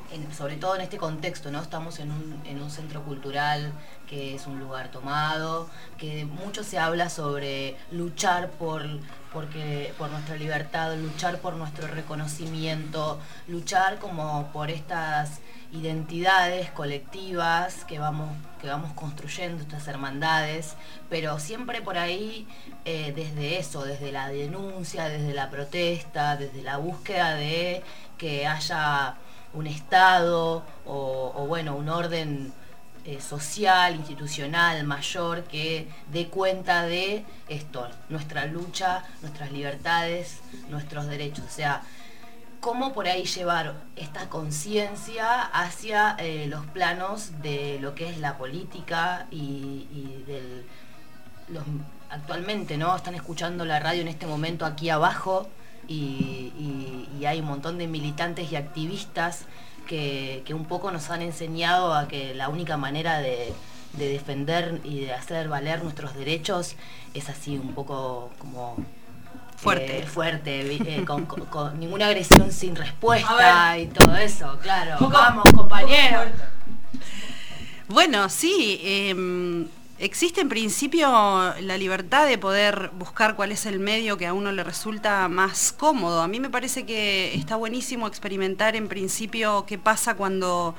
en, sobre todo en este contexto, ¿no? Estamos en un, en un centro cultural que es un lugar tomado, que mucho se habla sobre luchar por, porque, por nuestra libertad, luchar por nuestro reconocimiento, luchar como por estas identidades colectivas que vamos, que vamos construyendo, estas hermandades, pero siempre por ahí eh, desde eso, desde la denuncia, desde la protesta, desde la búsqueda de que haya un Estado o, o bueno, un orden eh, social, institucional, mayor, que dé cuenta de esto, nuestra lucha, nuestras libertades, nuestros derechos. O sea, cómo por ahí llevar esta conciencia hacia eh, los planos de lo que es la política y, y del los, actualmente, ¿no? Están escuchando la radio en este momento aquí abajo y, y, y hay un montón de militantes y activistas que, que un poco nos han enseñado a que la única manera de, de defender y de hacer valer nuestros derechos es así un poco como fuerte, eh, fuerte eh, con, con, con ninguna agresión sin respuesta y todo eso, claro. Vamos, compañeros. Bueno, sí, eh, existe en principio la libertad de poder buscar cuál es el medio que a uno le resulta más cómodo. A mí me parece que está buenísimo experimentar en principio qué pasa cuando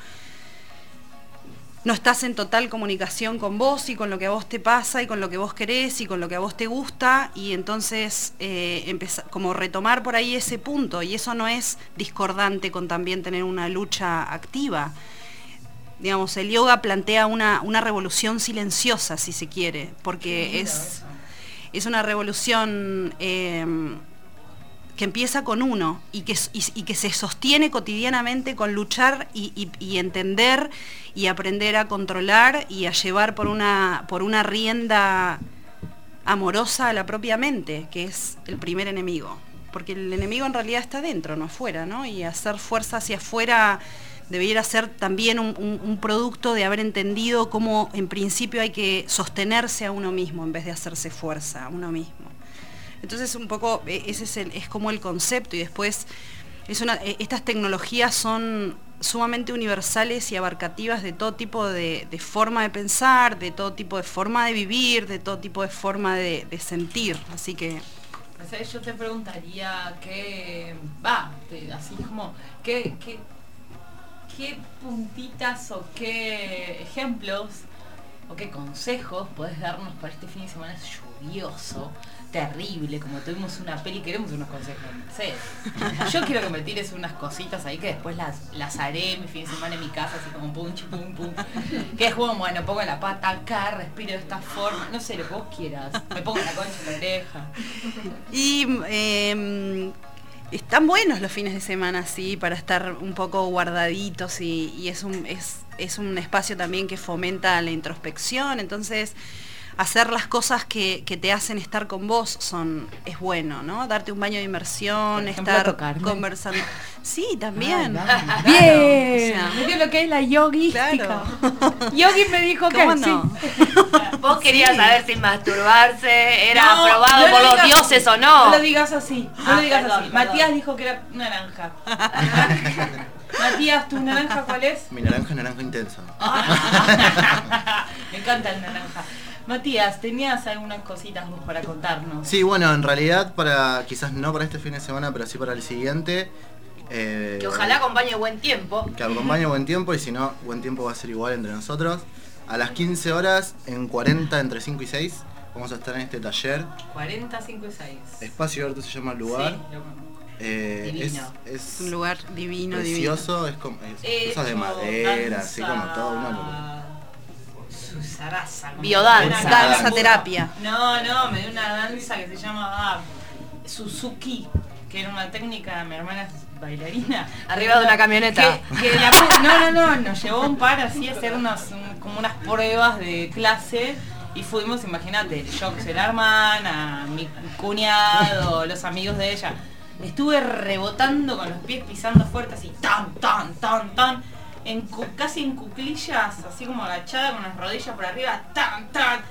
no estás en total comunicación con vos y con lo que a vos te pasa y con lo que vos querés y con lo que a vos te gusta, y entonces eh, empezar, como retomar por ahí ese punto, y eso no es discordante con también tener una lucha activa. Digamos, el yoga plantea una, una revolución silenciosa, si se quiere, porque es, es una revolución eh, que empieza con uno y que, y, y que se sostiene cotidianamente con luchar y, y, y entender y aprender a controlar y a llevar por una, por una rienda amorosa a la propia mente, que es el primer enemigo. Porque el enemigo en realidad está dentro, no afuera, ¿no? Y hacer fuerza hacia afuera debiera ser también un, un, un producto de haber entendido cómo en principio hay que sostenerse a uno mismo en vez de hacerse fuerza a uno mismo. Entonces un poco ese es, el, es como el concepto, y después es una, estas tecnologías son sumamente universales y abarcativas de todo tipo de, de forma de pensar, de todo tipo de forma de vivir, de todo tipo de forma de, de sentir, así que... O sea, yo te preguntaría qué, va, así como, qué, qué, qué puntitas o qué ejemplos o qué consejos podés darnos para este fin de semana lluvioso, terrible, como tuvimos una peli, queremos unos consejos, no sé. Yo quiero que me tires unas cositas ahí que después las, las haré mi fin de semana en mi casa, así como pum, chi, pum, pum. Que es como, bueno, pongo la pata acá, respiro de esta forma, no sé, lo que vos quieras. Me pongo la concha en la oreja. Y eh, están buenos los fines de semana, sí, para estar un poco guardaditos, y, y es un, es, es un espacio también que fomenta la introspección, entonces hacer las cosas que, que te hacen estar con vos son es bueno, ¿no? Darte un baño de inmersión, estar tocarme. Conversando. Sí, también. Ah, Bien. Claro. O sea, ¿viste lo que es la yoguística? Claro. Yogi me dijo que ¿Cómo no? sí. Vos querías sí. saber si masturbarse era no, aprobado no por los dioses así. o no. No lo digas así. No ah, lo digas perdón, así. perdón. Matías dijo que era naranja. Matías, ¿tu naranja cuál es? Mi naranja es naranja intensa. Me encanta el naranja. Matías, ¿tenías algunas cositas vos para contarnos? Sí, bueno, en realidad, para quizás no para este fin de semana, pero sí para el siguiente. Eh, que ojalá acompañe buen tiempo. Que acompañe buen tiempo, y si no, buen tiempo va a ser igual entre nosotros. A las quince horas, en cuarenta, entre cinco y seis, vamos a estar en este taller. cuarenta, cinco y seis. Espacio Abierto se llama el lugar. Sí, lo eh, divino. Es, es un lugar divino, precioso, divino. Es como es, cosas de madera, danza, así como todo una Susaraza, biodanza, danza terapia. No, no, me dio una danza que se llama ah, Suzuki, que era una técnica, mi hermana es bailarina. Arriba de una camioneta. Que, que la, no, no, no, nos llevó un par así a hacer unas, un, como unas pruebas de clase, y fuimos, imagínate, yo que soy la hermana, mi cuñado, los amigos de ella. Estuve rebotando con los pies, pisando fuerte, así, tan, tan, tan, tan. En, casi en cuclillas, así como agachada con las rodillas por arriba, tan, tan,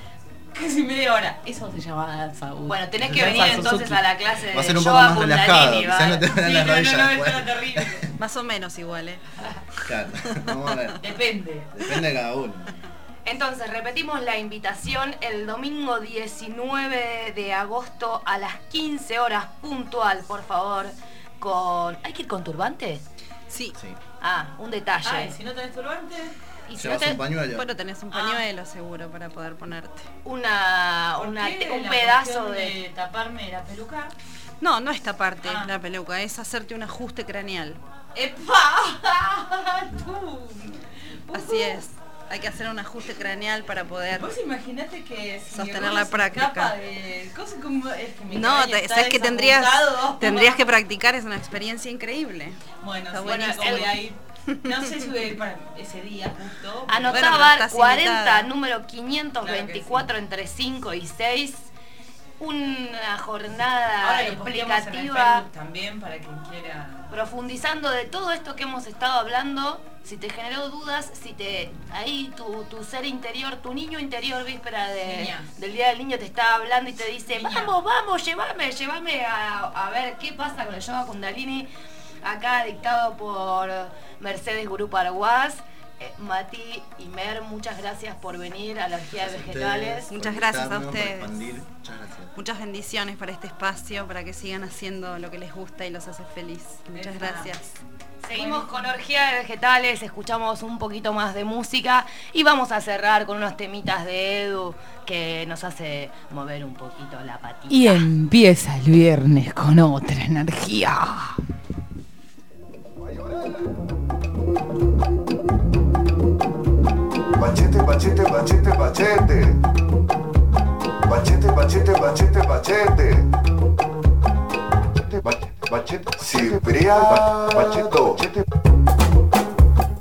Casi media hora. Eso se llama danza. Uy. Bueno, tenés Se que llama venir Suzuki. entonces a la clase de Va a ser un poco yoga más relajado, Kundalini, quizás no te ¿vale? vean las Sí, no, rodillas no, no, después. eso era terrible. Más o menos igual, ¿eh? Claro, vamos a ver. Depende. Depende de cada uno. Entonces, repetimos la invitación el domingo diecinueve de agosto a las quince horas puntual, por favor, con... ¿Hay que ir con turbante? Sí. Sí. Ah, un detalle. Ay, si no tenés turbante... Y si Llevas no te- un pañuelo. Bueno, tenés un pañuelo seguro para poder ponerte. Una, ¿Por una qué un la pedazo cuestión de... taparme la peluca? No, no es taparte Ah. la peluca, es hacerte un ajuste craneal. ¡Epa! Tú. Así es. Hay que hacer un ajuste craneal para poder Vos imaginate que si sostener mi la abuelo se práctica. escapa de cosas como es que mi No, cabello te- está sabes que tendrías desapuntado. tendrías que practicar, es una experiencia increíble. Bueno, Está sí, buenísimo. bueno, voy a ir. No sé si voy a ir para ese día justo. Anotá, Bueno, pero Bar, estás cuarenta, invitada. número quinientos veinticuatro entre cinco y seis. Una jornada Ahora lo posteamos en el explicativa, Facebook también para quien quiera. profundizando de todo esto que hemos estado hablando. Si te generó dudas, si te ahí tu, tu ser interior, tu niño interior víspera de, Niña. del Día del Niño te está hablando y te dice, Niña. vamos, vamos, llévame, llévame a, a ver qué pasa con el yoga Kundalini, acá dictado por Mercedes Gurú Paraguas. Eh, Mati y Mer, muchas gracias por venir a la Orgía de Vegetales. Muchas gracias a Por ustedes. expandir. Muchas gracias. Muchas bendiciones para este espacio, para que sigan haciendo lo que les gusta y los hace feliz. Muchas Esa. gracias. Seguimos con Orgía de Vegetales, escuchamos un poquito más de música y vamos a cerrar con unos temitas de Edu que nos hace mover un poquito la patita. Y empieza el viernes con otra energía. Bachete, bachete, bachete, bachete. Bachete, bachete, bachete, bachete. Bachete, bachete, Cipriano. Bachete, bachete.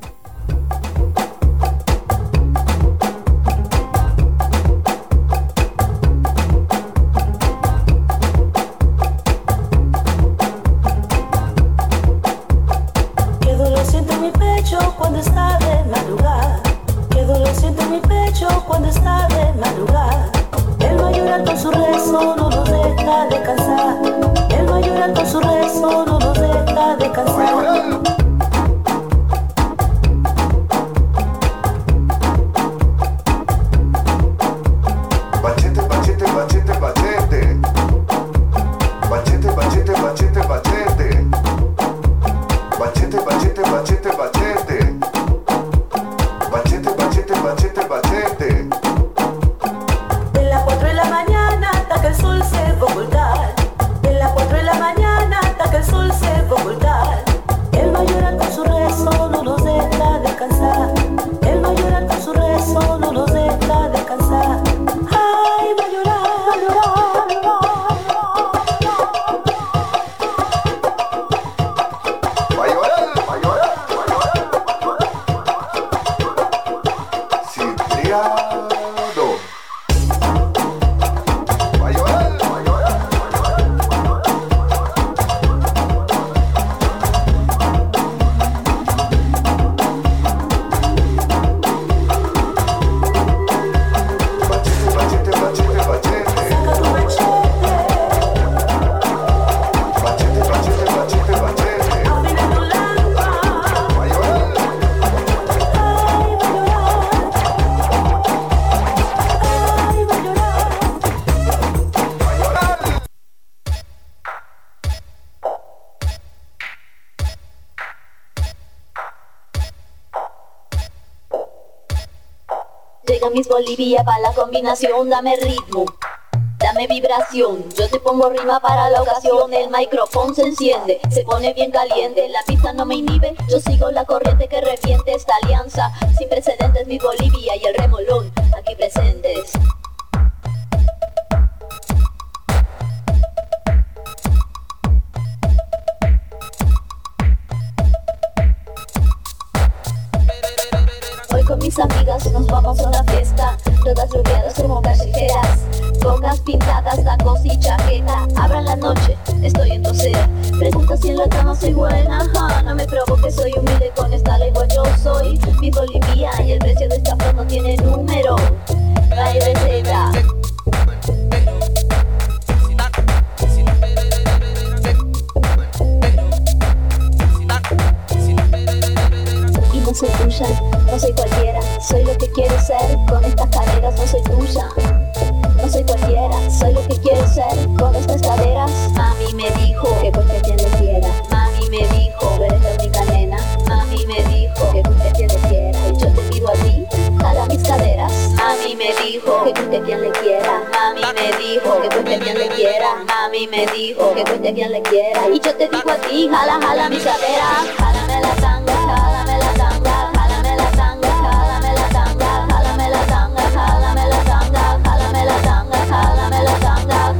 Qué dolor siento en mi pecho cuando está de madrugada. Qué dolor siento en mi pecho cuando está de madrugada. El mayoral con su rezo no nos deja descansar. El mayoral con su rezo no nos deja descansar. Bachete, bachete, bachete, bachete. Bachete, bachete, bachete, bachete. Bachete, bachete, bachete, bachete. Bachete, bachete, bachete, bachete. De las cuatro de la mañana hasta que el sol se va a ocultar. De las cuatro de la mañana hasta que el sol se va a ocultar. El mayoral con su rezo no nos deja descansar. El mayoral con su rezo no nos deja descansar. Ay, mayoral, Mayoral, mayoral, mayoral. Cipriano. Mayoral, mayoral. Bachete, bachete, bachete, bachete. saca tu machete. Bachete, bachete, bachete, bachete. Afina tu lámpara. Mayoral. Ay, mayoral. Ay, mayoral. Llega Miss Bolivia para la combinación, dame ritmo, dame vibración. Yo te pongo rima para la ocasión, el micrófono se enciende, se pone bien caliente. La pista no me inhibe, yo sigo la corriente que reviente esta alianza. Sin precedentes, Miss Bolivia y el remolón aquí presentes. Hoy con mis amigas nos vamos a una fiesta, todas rubiadas como callejeras, bocas pintadas, tacos y chaqueta. Abran la noche, estoy en tu acera. Pregunta si en la cama soy buena, ajá, no me provoques, soy humilde con esta lengua. Yo soy mi Bolivia y el precio de esta flor no tiene número. No hay receta. dijo que cueste a quien le quiera. Mami me dijo que cueste a quien le quiera. Mami me dijo que cueste a quien le quiera. Y yo te digo a ti, jala, jala mi cadera. Jálame la tanga, jálame la tanga, jálame la tanga, jálame la tanga, jálame la tanga, jálame la tanga, jálame la tanga, jálame la tanga.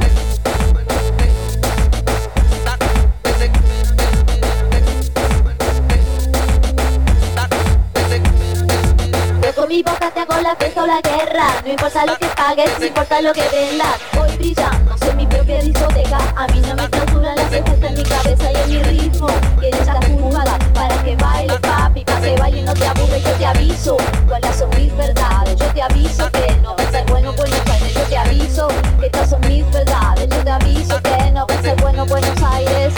Yo con mi boca te hago la fiesta o la guerra. No importa lo que pagues, no importa lo que vendas. Voy brillando, soy mi propia discoteca. A mí no me clausuran las cejas en mi cabeza y en mi ritmo. Quieres la jugada para que baile, papi, pa' que baile y no te aburre. Yo te aviso cuáles son mis verdades. Yo te aviso que no va a ser bueno Buenos Aires. Yo te aviso que estas son mis verdades. Yo te aviso que no va a ser bueno Buenos Aires.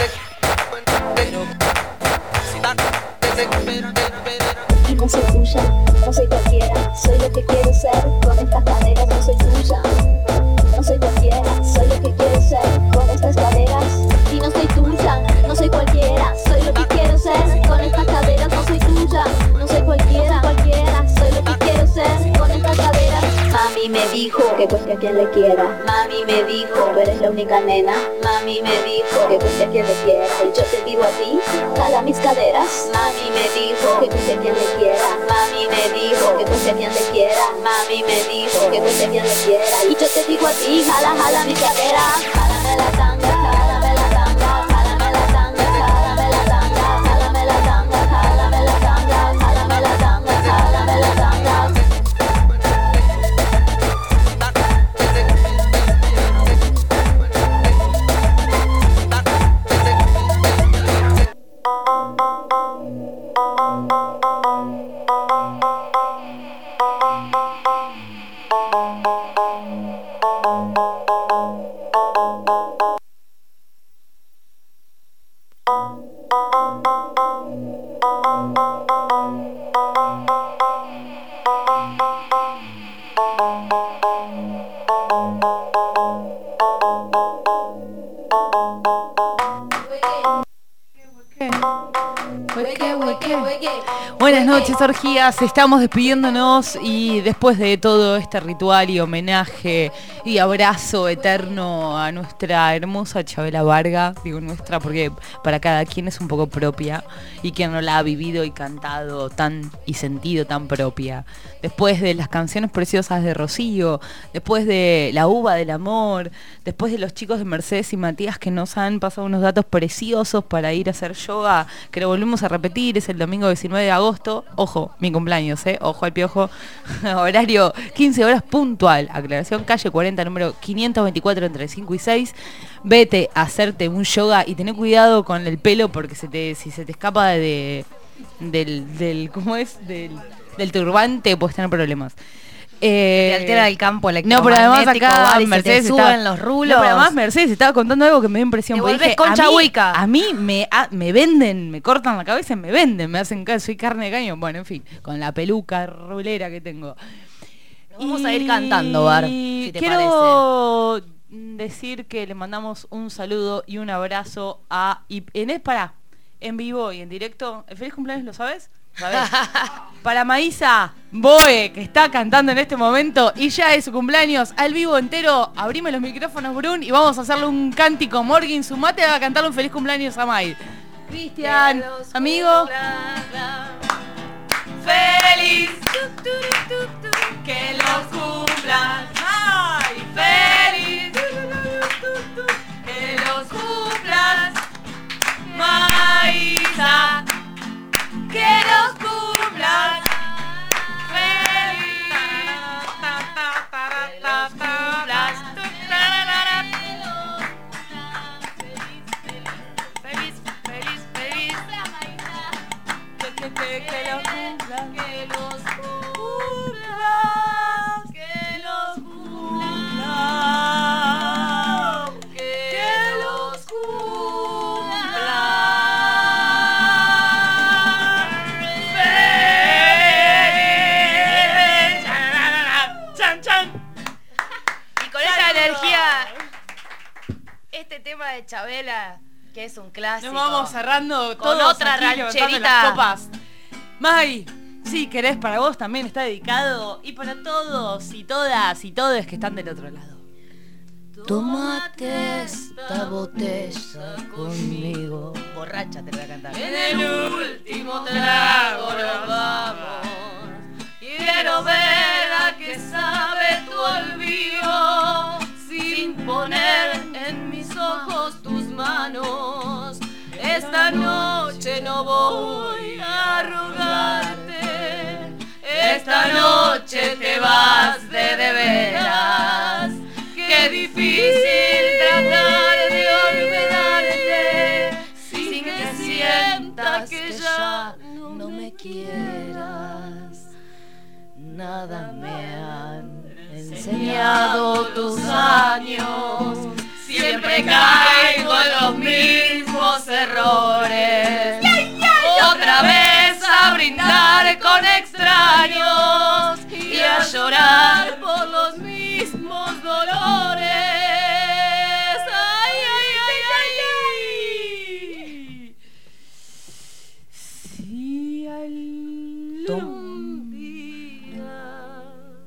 Y no soy tuya, no soy cualquiera, soy lo que quiero ser, con estas caderas no soy tuya. No soy cualquiera, soy lo que quiero ser, con estas caderas. Y no soy tuya, no soy cualquiera, soy lo que quiero ser, con estas caderas no soy tuya. No soy cualquiera, cualquiera, soy lo que quiero ser, con estas caderas. Mami me dijo que cueste a quien le quiera. Mami me dijo, tú eres la única nena. Mami me dijo que cueste a quien le quiera. Y yo te digo a ti, jala mis caderas. Mami me dijo que cueste a quien le quiera. Mami me dijo que cueste a quien le quiera. Mami me dijo que cueste a quien le quiera. Y yo te digo a ti, jala, jala mis caderas. Jálame la tanga, jálame la tanga, jálame la tanga, jálame la tanga, jálame la tanga, jálame la tanga, jálame la tanga, jálame la tanga. Buenas noches, orgías. Estamos despidiéndonos y después de todo este ritual y homenaje y abrazo eterno a nuestra hermosa Chabela Varga, digo nuestra porque para cada quien es un poco propia y quien no la ha vivido y cantado tan y sentido tan propia. Después de las canciones preciosas de Rocío, después de La Uva del Amor, después de los chicos de Mercedes y Matías que nos han pasado unos datos preciosos para ir a hacer yoga, que lo volvemos a repetir, es el domingo diecinueve de agosto, ojo, mi cumpleaños, eh, ojo al piojo, horario quince horas puntual, aclaración, calle cuarenta, número quinientos veinticuatro entre cinco y seis, vete a hacerte un yoga y tené cuidado con el pelo porque se te, si se te escapa de, del, del, ¿cómo es? Del, del turbante puedes tener problemas. Eh, te altera el campo electromagnético. No, pero además acá vale, Mercedes se te suben los rulos. No, pero además Mercedes estaba contando algo que me dio impresión. Te volvés Concha Huica. A mí me, a, me venden, me cortan la cabeza y me venden, me hacen caso, soy carne de cañón. Bueno, en fin, con la peluca rulera que tengo. Vamos y a ir cantando, Bar, si te quiero parece. decir que le mandamos un saludo y un abrazo a... Y, en, para, en vivo y en directo. ¿El feliz cumpleaños lo sabes? ¿Sabes? Para Maísa Boe, que está cantando en este momento y ya es su cumpleaños al vivo entero. Abrime los micrófonos, Brun, y vamos a hacerle un cántico. Morgan Sumate va a cantarle un feliz cumpleaños a May. Cristian, amigo. Feliz, que los cumplan. Ay, feliz, que los cumplan. Maísa, que los cumplan. Feliz, que los cumplas. Feliz, feliz, feliz. Que, que, que, que los cumplan. Que los cumplas. Que los cumplan. Que los cumplan. Este tema de Chabela, que es un clásico. Nos vamos cerrando con todos otra aquí, levantando rancherita. las copas. May, Si querés, para vos también está dedicado y para todos y todas y todos que están del otro lado. Tómate esta botella conmigo. Borracha te voy a cantar. En el último trago nos vamos. Quiero ver a qué sabe tu olvido, sin poner en mis ojos tus manos. Esta noche no voy a rogarte, esta noche te vas de de veras. Qué difícil tratar de olvidarte sin que sientas que ya no me quieras. Nada me han enseñado tus años. Siempre caigo en los mismos errores. Otra vez a brindar con extraños y a llorar por los mismos dolores. Ay, ay, ay, ay, ay. Si algún día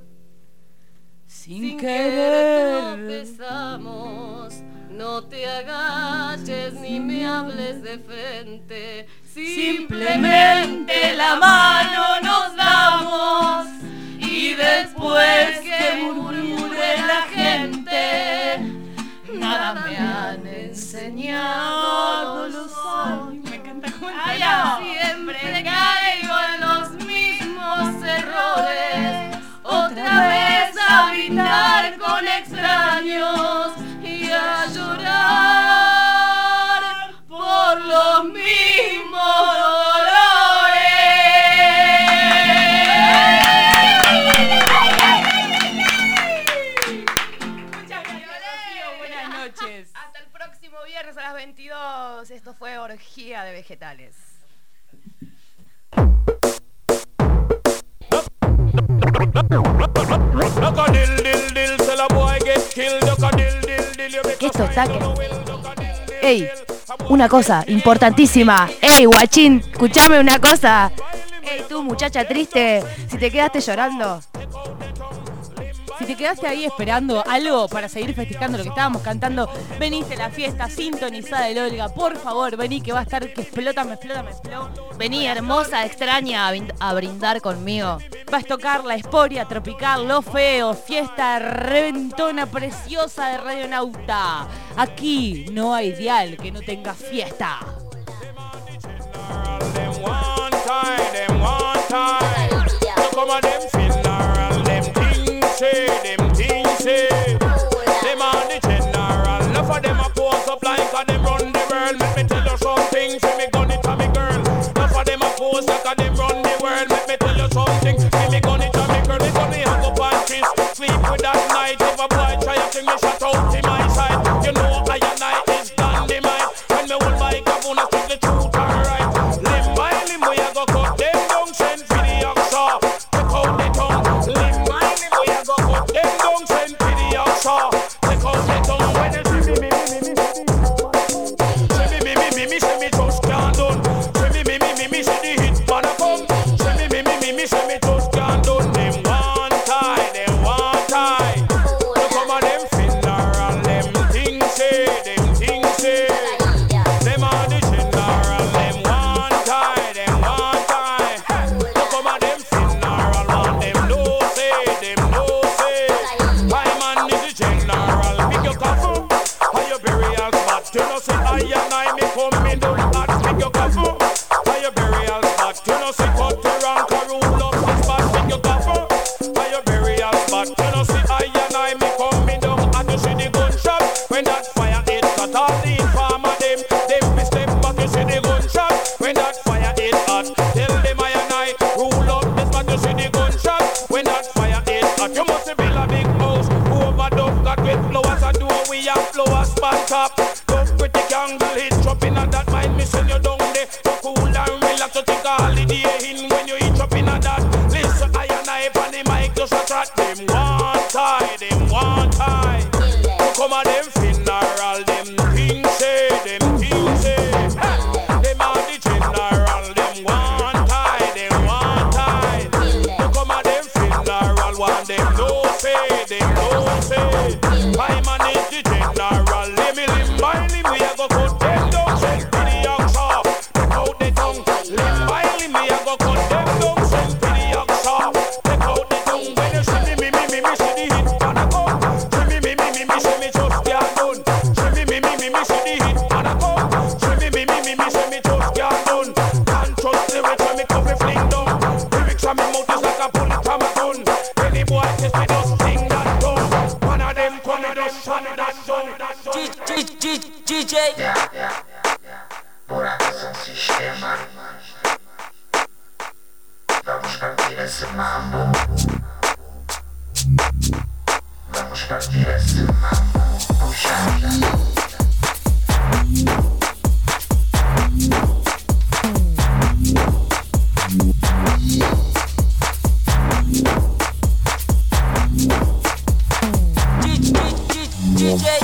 sin querer tropezamos, no te agaches ni me hables de frente. Simplemente la mano nos damos y después que murmure la gente, nada me han enseñado los años. Me encanta cómo siempre caigo en los mismos errores. Otra vez a brindar con extraños y a llorar por los mismos dolores. Muchas gracias, Rocío. Buenas noches. Hasta el próximo viernes a las veintidós. Esto fue Orgía de Vegetales. Que esto está que... Ey, una cosa importantísima. Ey, guachín, escuchame una cosa. Ey, tú, muchacha triste, si te quedaste llorando. Si te quedaste ahí esperando algo para seguir festejando lo que estábamos cantando, veniste a la fiesta sintonizada del Olga. Por favor, vení que va a estar que explota, me explota, me explota. Vení, hermosa, extraña, a, brind- a brindar conmigo. Vas a tocar la Esporia Tropical, Lo Feo, fiesta reventona preciosa de Radio Nauta. Aquí no hay dial que no tenga fiesta. Say them things say them are the general. Enough of them a pose up like a them run the world. Let me tell you something, see me gun it to me girl. Enough of them a pose like a them run the world. Let me tell you something, see me gun it to me girl. Me gonna hang up and kiss, sleep with that night. If a boy try to me shut out in my side, you know I and I is dynamite. When me hold my gavuna, speak the truth and right. Limb by limb we a go cut them down, send for the oxa. Take out the tongue, limb by limb we a go cut them down, send for the oxa. Take out the tongue when you see me, me, me, me, me, see me, me, me, me, me, see me just can't done. See me, me, me, me, me, see the hit man a come. See me, me, me, me, me, see me just can't done. Them one tie, them one tie. Look come on them funeral, them things say, them things say. Them are the general, them one tie, them one tie. Look come on them funeral, man, them no say, them no say. My man is the general, pick your coffin, how your burial spot. You know say I and I me come in down hot, pick your coffin, how your burial spot. You know say cut the rank and rule up the spot, pick your coffin, how your burial spot. You know say I and I me come in down hot, you see the gunshot when that fire hit, cut all the informer them, them be step back, you see the gunshot when that fire hit hot. Tell them I and I rule up the spot, you see the gunshot when that fire hit hot. You must build a big house, overdub got with flowers and do we have flowers on top. Tough critic angle hit up in and that mind me send you down there. So cool and relax, to take a holiday in when you eat up in and that. Listen, I and I on the mic just a chat. Them one tie, them one tie. So come on them funeral, them things say, them things say. Hey, them are the general, them one tie, them one tie. don't say. I manage the general. Let me limb by limb, we a go cut them down. Send to the oxa, take out the tongue. Limb by limb, we a go cut them down. Send to the oxa, take out the tongue. When you see me, me, me, me, me, see the hit man a come. See me, me, me, me, me, see me just can't done. See me, me, me, me, me, see the hit man a come. See me, me, me, me, me, see me just can't done. Can't trust the rich when me come me fling down. Lyrics on me mouth is like a bullet from a gun. Any boy just me just sing that done. One of them come me just shut that done. D J Buraco un sistema. Vamos partir esse mambo. Vamos partir esse mambo. Puxada. D J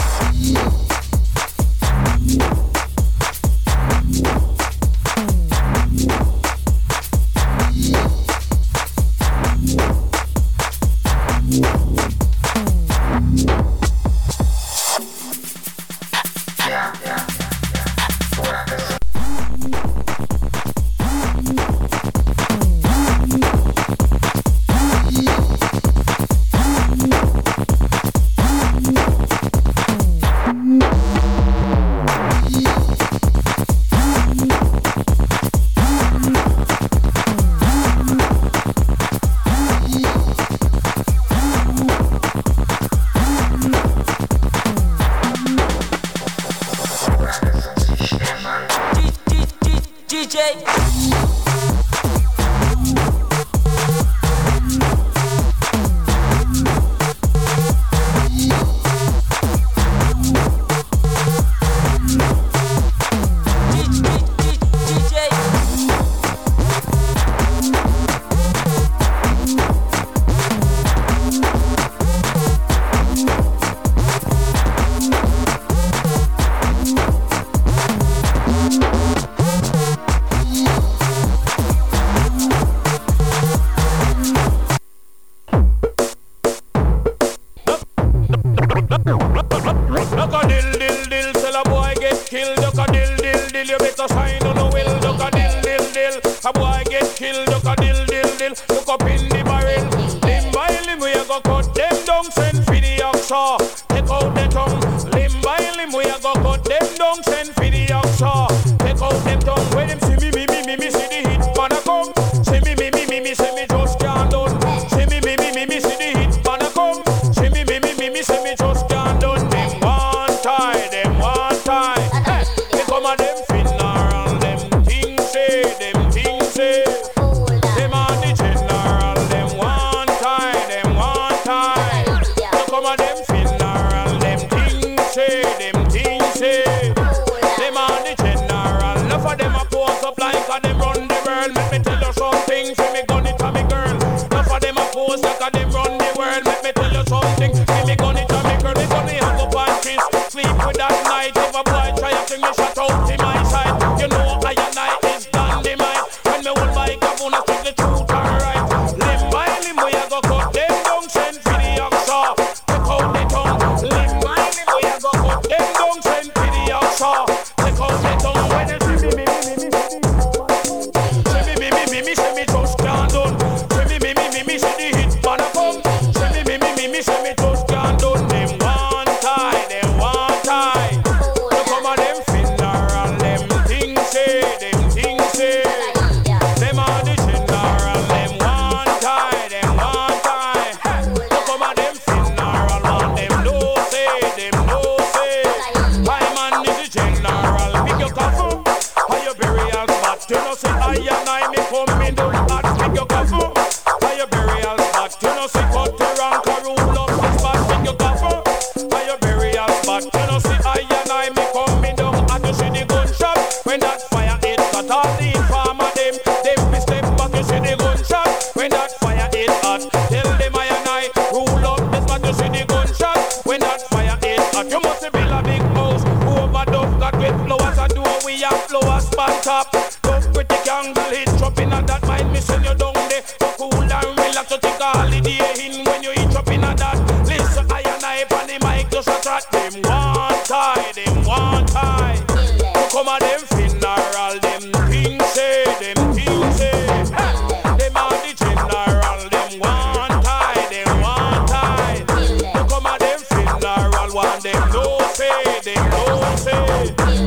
Pick your cup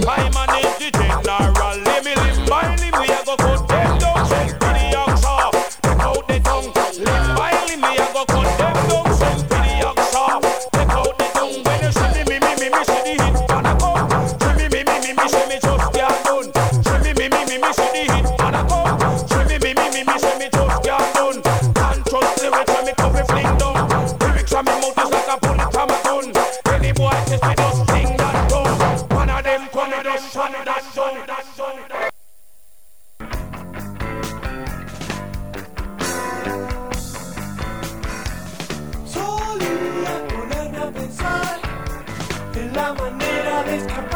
I manage the general. Let me limb by limb, we a go cut them down. Send to the oxa, take out the tongue. Limb by limb, we a go cut them down. Send to the oxa, take out the tongue. When you see me, me, me, me, me, see the hit and a come. See me, me, me, me, me, see me just can't done. See me, me, me, me, me, see the hit and a come. See me, me, me, me, me, see me just can't done. Can't trust the rich when me come me fling down. Lyrics from me mouth is like a bullet from a gun. Any boy test me just sing that tongue. One of them come and just shut that song. Solía ponerme a pensar en la manera de escapar.